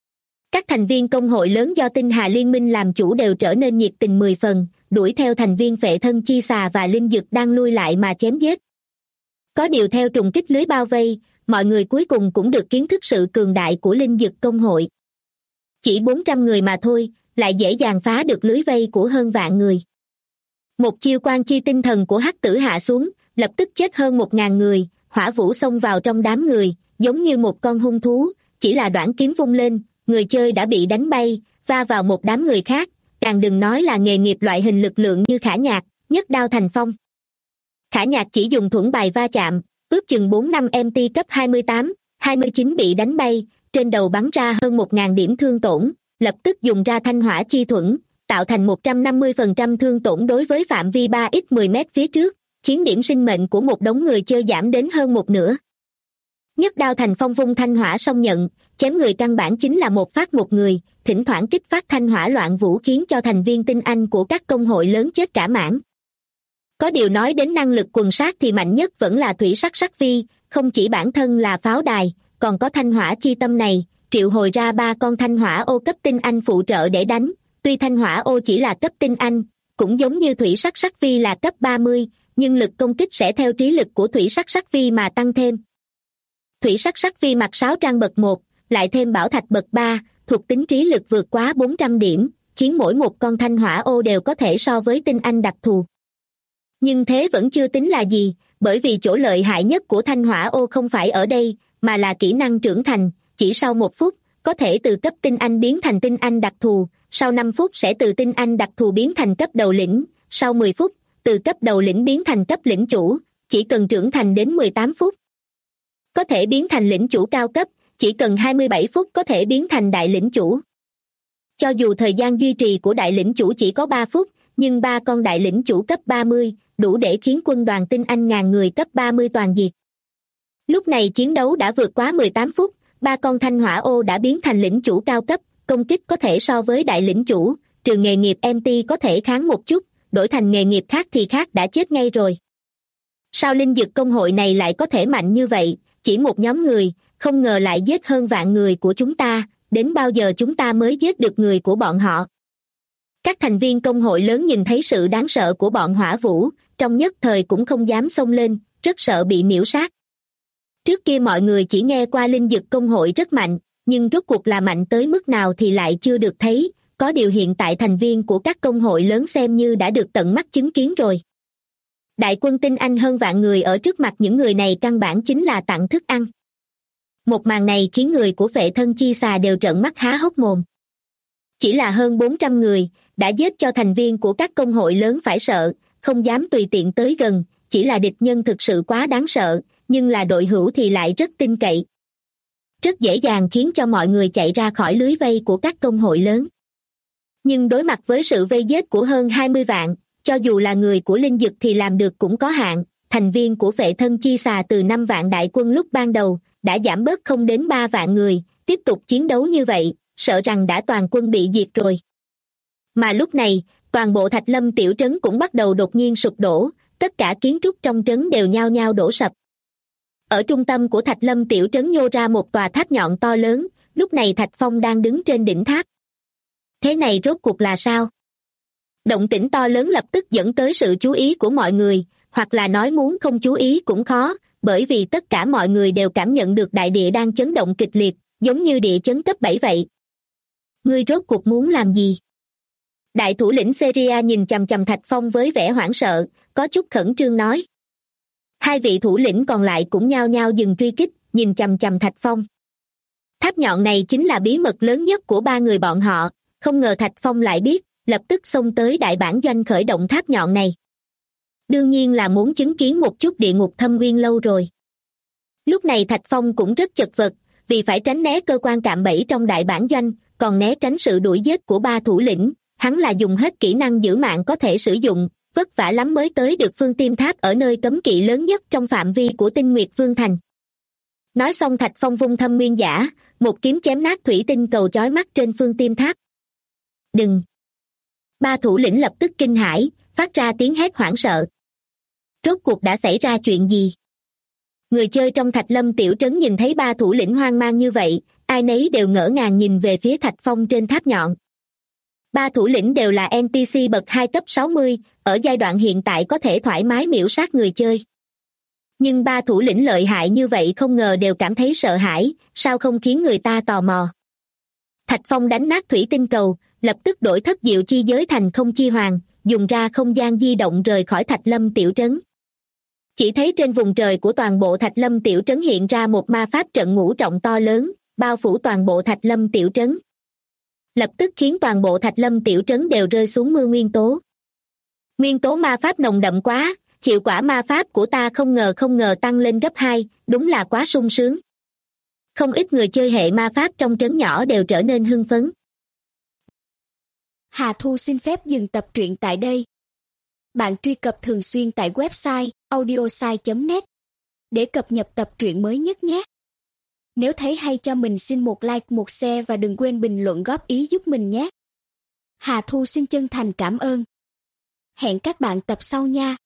Các thành viên công hội lớn do Tinh Hà Liên minh làm chủ đều trở nên nhiệt tình 10 phần, đuổi theo thành viên Phệ Thân Chi Xà và Linh Dực đang lui lại mà chém giết. Có điều theo trùng kích lưới bao vây, mọi người cuối cùng cũng được kiến thức sự cường đại của Linh Dực công hội. Chỉ 400 người mà thôi, lại dễ dàng phá được lưới vây của hơn vạn người. Một chiêu quan chi tinh thần của Hắc Tử hạ xuống, lập tức chết hơn 1000 người, hỏa vũ xông vào trong đám người, giống như một con hung thú, chỉ là đoản kiếm vung lên, người chơi đã bị đánh bay, va vào một đám người khác, càng đừng nói là nghề nghiệp loại hình lực lượng như Khả Nhạc, nhất đao thành phong. Khả Nhạc chỉ dùng thuẫn bài va chạm, ước chừng 4-5 MT cấp 28, 29 bị đánh bay, trên đầu bắn ra hơn 1000 điểm thương tổn, lập tức dùng ra thanh hỏa chi thuẫn, tạo thành 150% thương tổn đối với phạm vi 3x10 mét phía trước, khiến điểm sinh mệnh của một đống người chơi giảm đến hơn một nửa. Nhất đao thành phong vung thanh hỏa song nhận, chém người căn bản chính là một phát một người, thỉnh thoảng kích phát thanh hỏa loạn vũ khiến cho thành viên tinh anh của các công hội lớn chết cả mảng. Có điều nói đến năng lực quần sát thì mạnh nhất vẫn là thủy sắc sắc vi, không chỉ bản thân là pháo đài, còn có thanh hỏa chi tâm này, triệu hồi ra 3 con thanh hỏa ô cấp tinh anh phụ trợ để đánh, tuy thanh hỏa ô chỉ là cấp tinh anh, cũng giống như thủy sắc sắc vi là cấp 30, nhưng lực công kích sẽ theo trí lực của thủy sắc sắc vi mà tăng thêm. Thủy sắc sắc vi mặc 6 trang bậc 1, lại thêm bảo thạch bậc 3, thuộc tính trí lực vượt quá 400 điểm, khiến mỗi một con thanh hỏa ô đều có thể so với tinh anh đặc thù. Nhưng thế vẫn chưa tính là gì, bởi vì chỗ lợi hại nhất của thanh hỏa ô không phải ở đây, mà là kỹ năng trưởng thành, chỉ sau 1 phút, có thể từ cấp tinh anh biến thành tinh anh đặc thù, sau 5 phút sẽ từ tinh anh đặc thù biến thành cấp đầu lĩnh, sau 10 phút, từ cấp đầu lĩnh biến thành cấp lĩnh chủ, chỉ cần trưởng thành đến 18 phút. Có thể biến thành lĩnh chủ cao cấp, chỉ cần 27 phút có thể biến thành đại lĩnh chủ. Cho dù thời gian duy trì của đại lĩnh chủ chỉ có 3 phút, nhưng 3 con đại lĩnh chủ cấp 30, đủ để khiến quân đoàn tinh anh ngàn người cấp 30 toàn diệt. Lúc này chiến đấu đã vượt quá 18 phút, 3 con thanh hỏa ô đã biến thành lĩnh chủ cao cấp, công kích có thể so với đại lĩnh chủ, trừ nghề nghiệp MT có thể kháng một chút, đổi thành nghề nghiệp khác thì khác đã chết ngay rồi. Sao linh dực công hội này lại có thể mạnh như vậy, chỉ một nhóm người, không ngờ lại giết hơn vạn người của chúng ta, đến bao giờ chúng ta mới giết được người của bọn họ? Các thành viên công hội lớn nhìn thấy sự đáng sợ của bọn Hỏa Vũ, trong nhất thời cũng không dám xông lên, rất sợ bị miễu sát. Trước kia mọi người chỉ nghe qua linh dực công hội rất mạnh, nhưng rốt cuộc là mạnh tới mức nào thì lại chưa được thấy, có điều hiện tại thành viên của các công hội lớn xem như đã được tận mắt chứng kiến rồi. Đại quân tinh anh hơn vạn người ở trước mặt những người này căn bản chính là tặng thức ăn. Một màn này khiến người của Phệ Thân Chi Xà đều trợn mắt há hốc mồm. Chỉ là hơn 400 người, đã giết cho thành viên của các công hội lớn phải sợ, không dám tùy tiện tới gần, chỉ là địch nhân thực sự quá đáng sợ, nhưng là đội hữu thì lại rất tin cậy. Rất dễ dàng khiến cho mọi người chạy ra khỏi lưới vây của các công hội lớn. Nhưng đối mặt với sự vây giết của hơn 20 vạn, cho dù là người của linh dực thì làm được cũng có hạn, thành viên của Phệ Thân Chi Xà từ 5 vạn đại quân lúc ban đầu, đã giảm bớt không đến 3 vạn người, tiếp tục chiến đấu như vậy, sợ rằng đã toàn quân bị diệt rồi. Mà lúc này, toàn bộ Thạch Lâm tiểu trấn cũng bắt đầu đột nhiên sụp đổ, tất cả kiến trúc trong trấn đều nhao nhao đổ sập. Ở trung tâm của Thạch Lâm tiểu trấn nhô ra một tòa tháp nhọn to lớn, lúc này Thạch Phong đang đứng trên đỉnh tháp. Thế này rốt cuộc là sao? Động tĩnh to lớn lập tức dẫn tới sự chú ý của mọi người, hoặc là nói muốn không chú ý cũng khó, bởi vì tất cả mọi người đều cảm nhận được đại địa đang chấn động kịch liệt, giống như địa chấn cấp 7 vậy. Ngươi rốt cuộc muốn làm gì? Đại thủ lĩnh Syria nhìn chằm chằm Thạch Phong với vẻ hoảng sợ, có chút khẩn trương nói. Hai vị thủ lĩnh còn lại cũng nhao nhao dừng truy kích, nhìn chằm chằm Thạch Phong. Tháp nhọn này chính là bí mật lớn nhất của ba người bọn họ, không ngờ Thạch Phong lại biết, lập tức xông tới đại bản doanh khởi động tháp nhọn này. Đương nhiên là muốn chứng kiến một chút địa ngục thâm uyên lâu rồi. Lúc này Thạch Phong cũng rất chật vật, vì phải tránh né cơ quan cạm bẫy trong đại bản doanh, còn né tránh sự đuổi giết của ba thủ lĩnh, hắn là dùng hết kỹ năng giữ mạng có thể sử dụng, vất vả lắm mới tới được Phương Tiêm Tháp ở nơi cấm kỵ lớn nhất trong phạm vi của Tinh Nguyệt Vương Thành. Nói xong Thạch Phong vung thâm nguyên giả, một kiếm chém nát thủy tinh cầu chói mắt trên Phương Tiêm Tháp. Đừng! Ba thủ lĩnh lập tức kinh hãi, phát ra tiếng hét hoảng sợ. Rốt cuộc đã xảy ra chuyện gì? Người chơi trong Thạch Lâm tiểu trấn nhìn thấy ba thủ lĩnh hoang mang như vậy, ai nấy đều ngỡ ngàng nhìn về phía Thạch Phong trên tháp nhọn. Ba thủ lĩnh đều là NPC bậc 2 cấp 60, ở giai đoạn hiện tại có thể thoải mái miễu sát người chơi. Nhưng ba thủ lĩnh lợi hại như vậy không ngờ đều cảm thấy sợ hãi, sao không khiến người ta tò mò. Thạch Phong đánh nát thủy tinh cầu, lập tức đổi thất diệu chi giới thành không chi hoàng, dùng ra không gian di động rời khỏi Thạch Lâm tiểu trấn. Chỉ thấy trên vùng trời của toàn bộ Thạch Lâm tiểu trấn hiện ra một ma pháp trận ngũ trọng to lớn, bao phủ toàn bộ Thạch Lâm tiểu trấn. Lập tức khiến toàn bộ Thạch Lâm tiểu trấn đều rơi xuống mưa nguyên tố. Nguyên tố ma pháp nồng đậm quá, hiệu quả ma pháp của ta không ngờ tăng lên gấp 2, đúng là quá sung sướng. Không ít người chơi hệ ma pháp trong trấn nhỏ đều trở nên hưng phấn. Hà Thu xin phép dừng tập truyện tại đây. Bạn truy cập thường xuyên tại website audiosai.net để cập nhật tập truyện mới nhất nhé. Nếu thấy hay cho mình xin một like, một share và đừng quên bình luận góp ý giúp mình nhé. Hà Thu xin chân thành cảm ơn. Hẹn các bạn tập sau nha.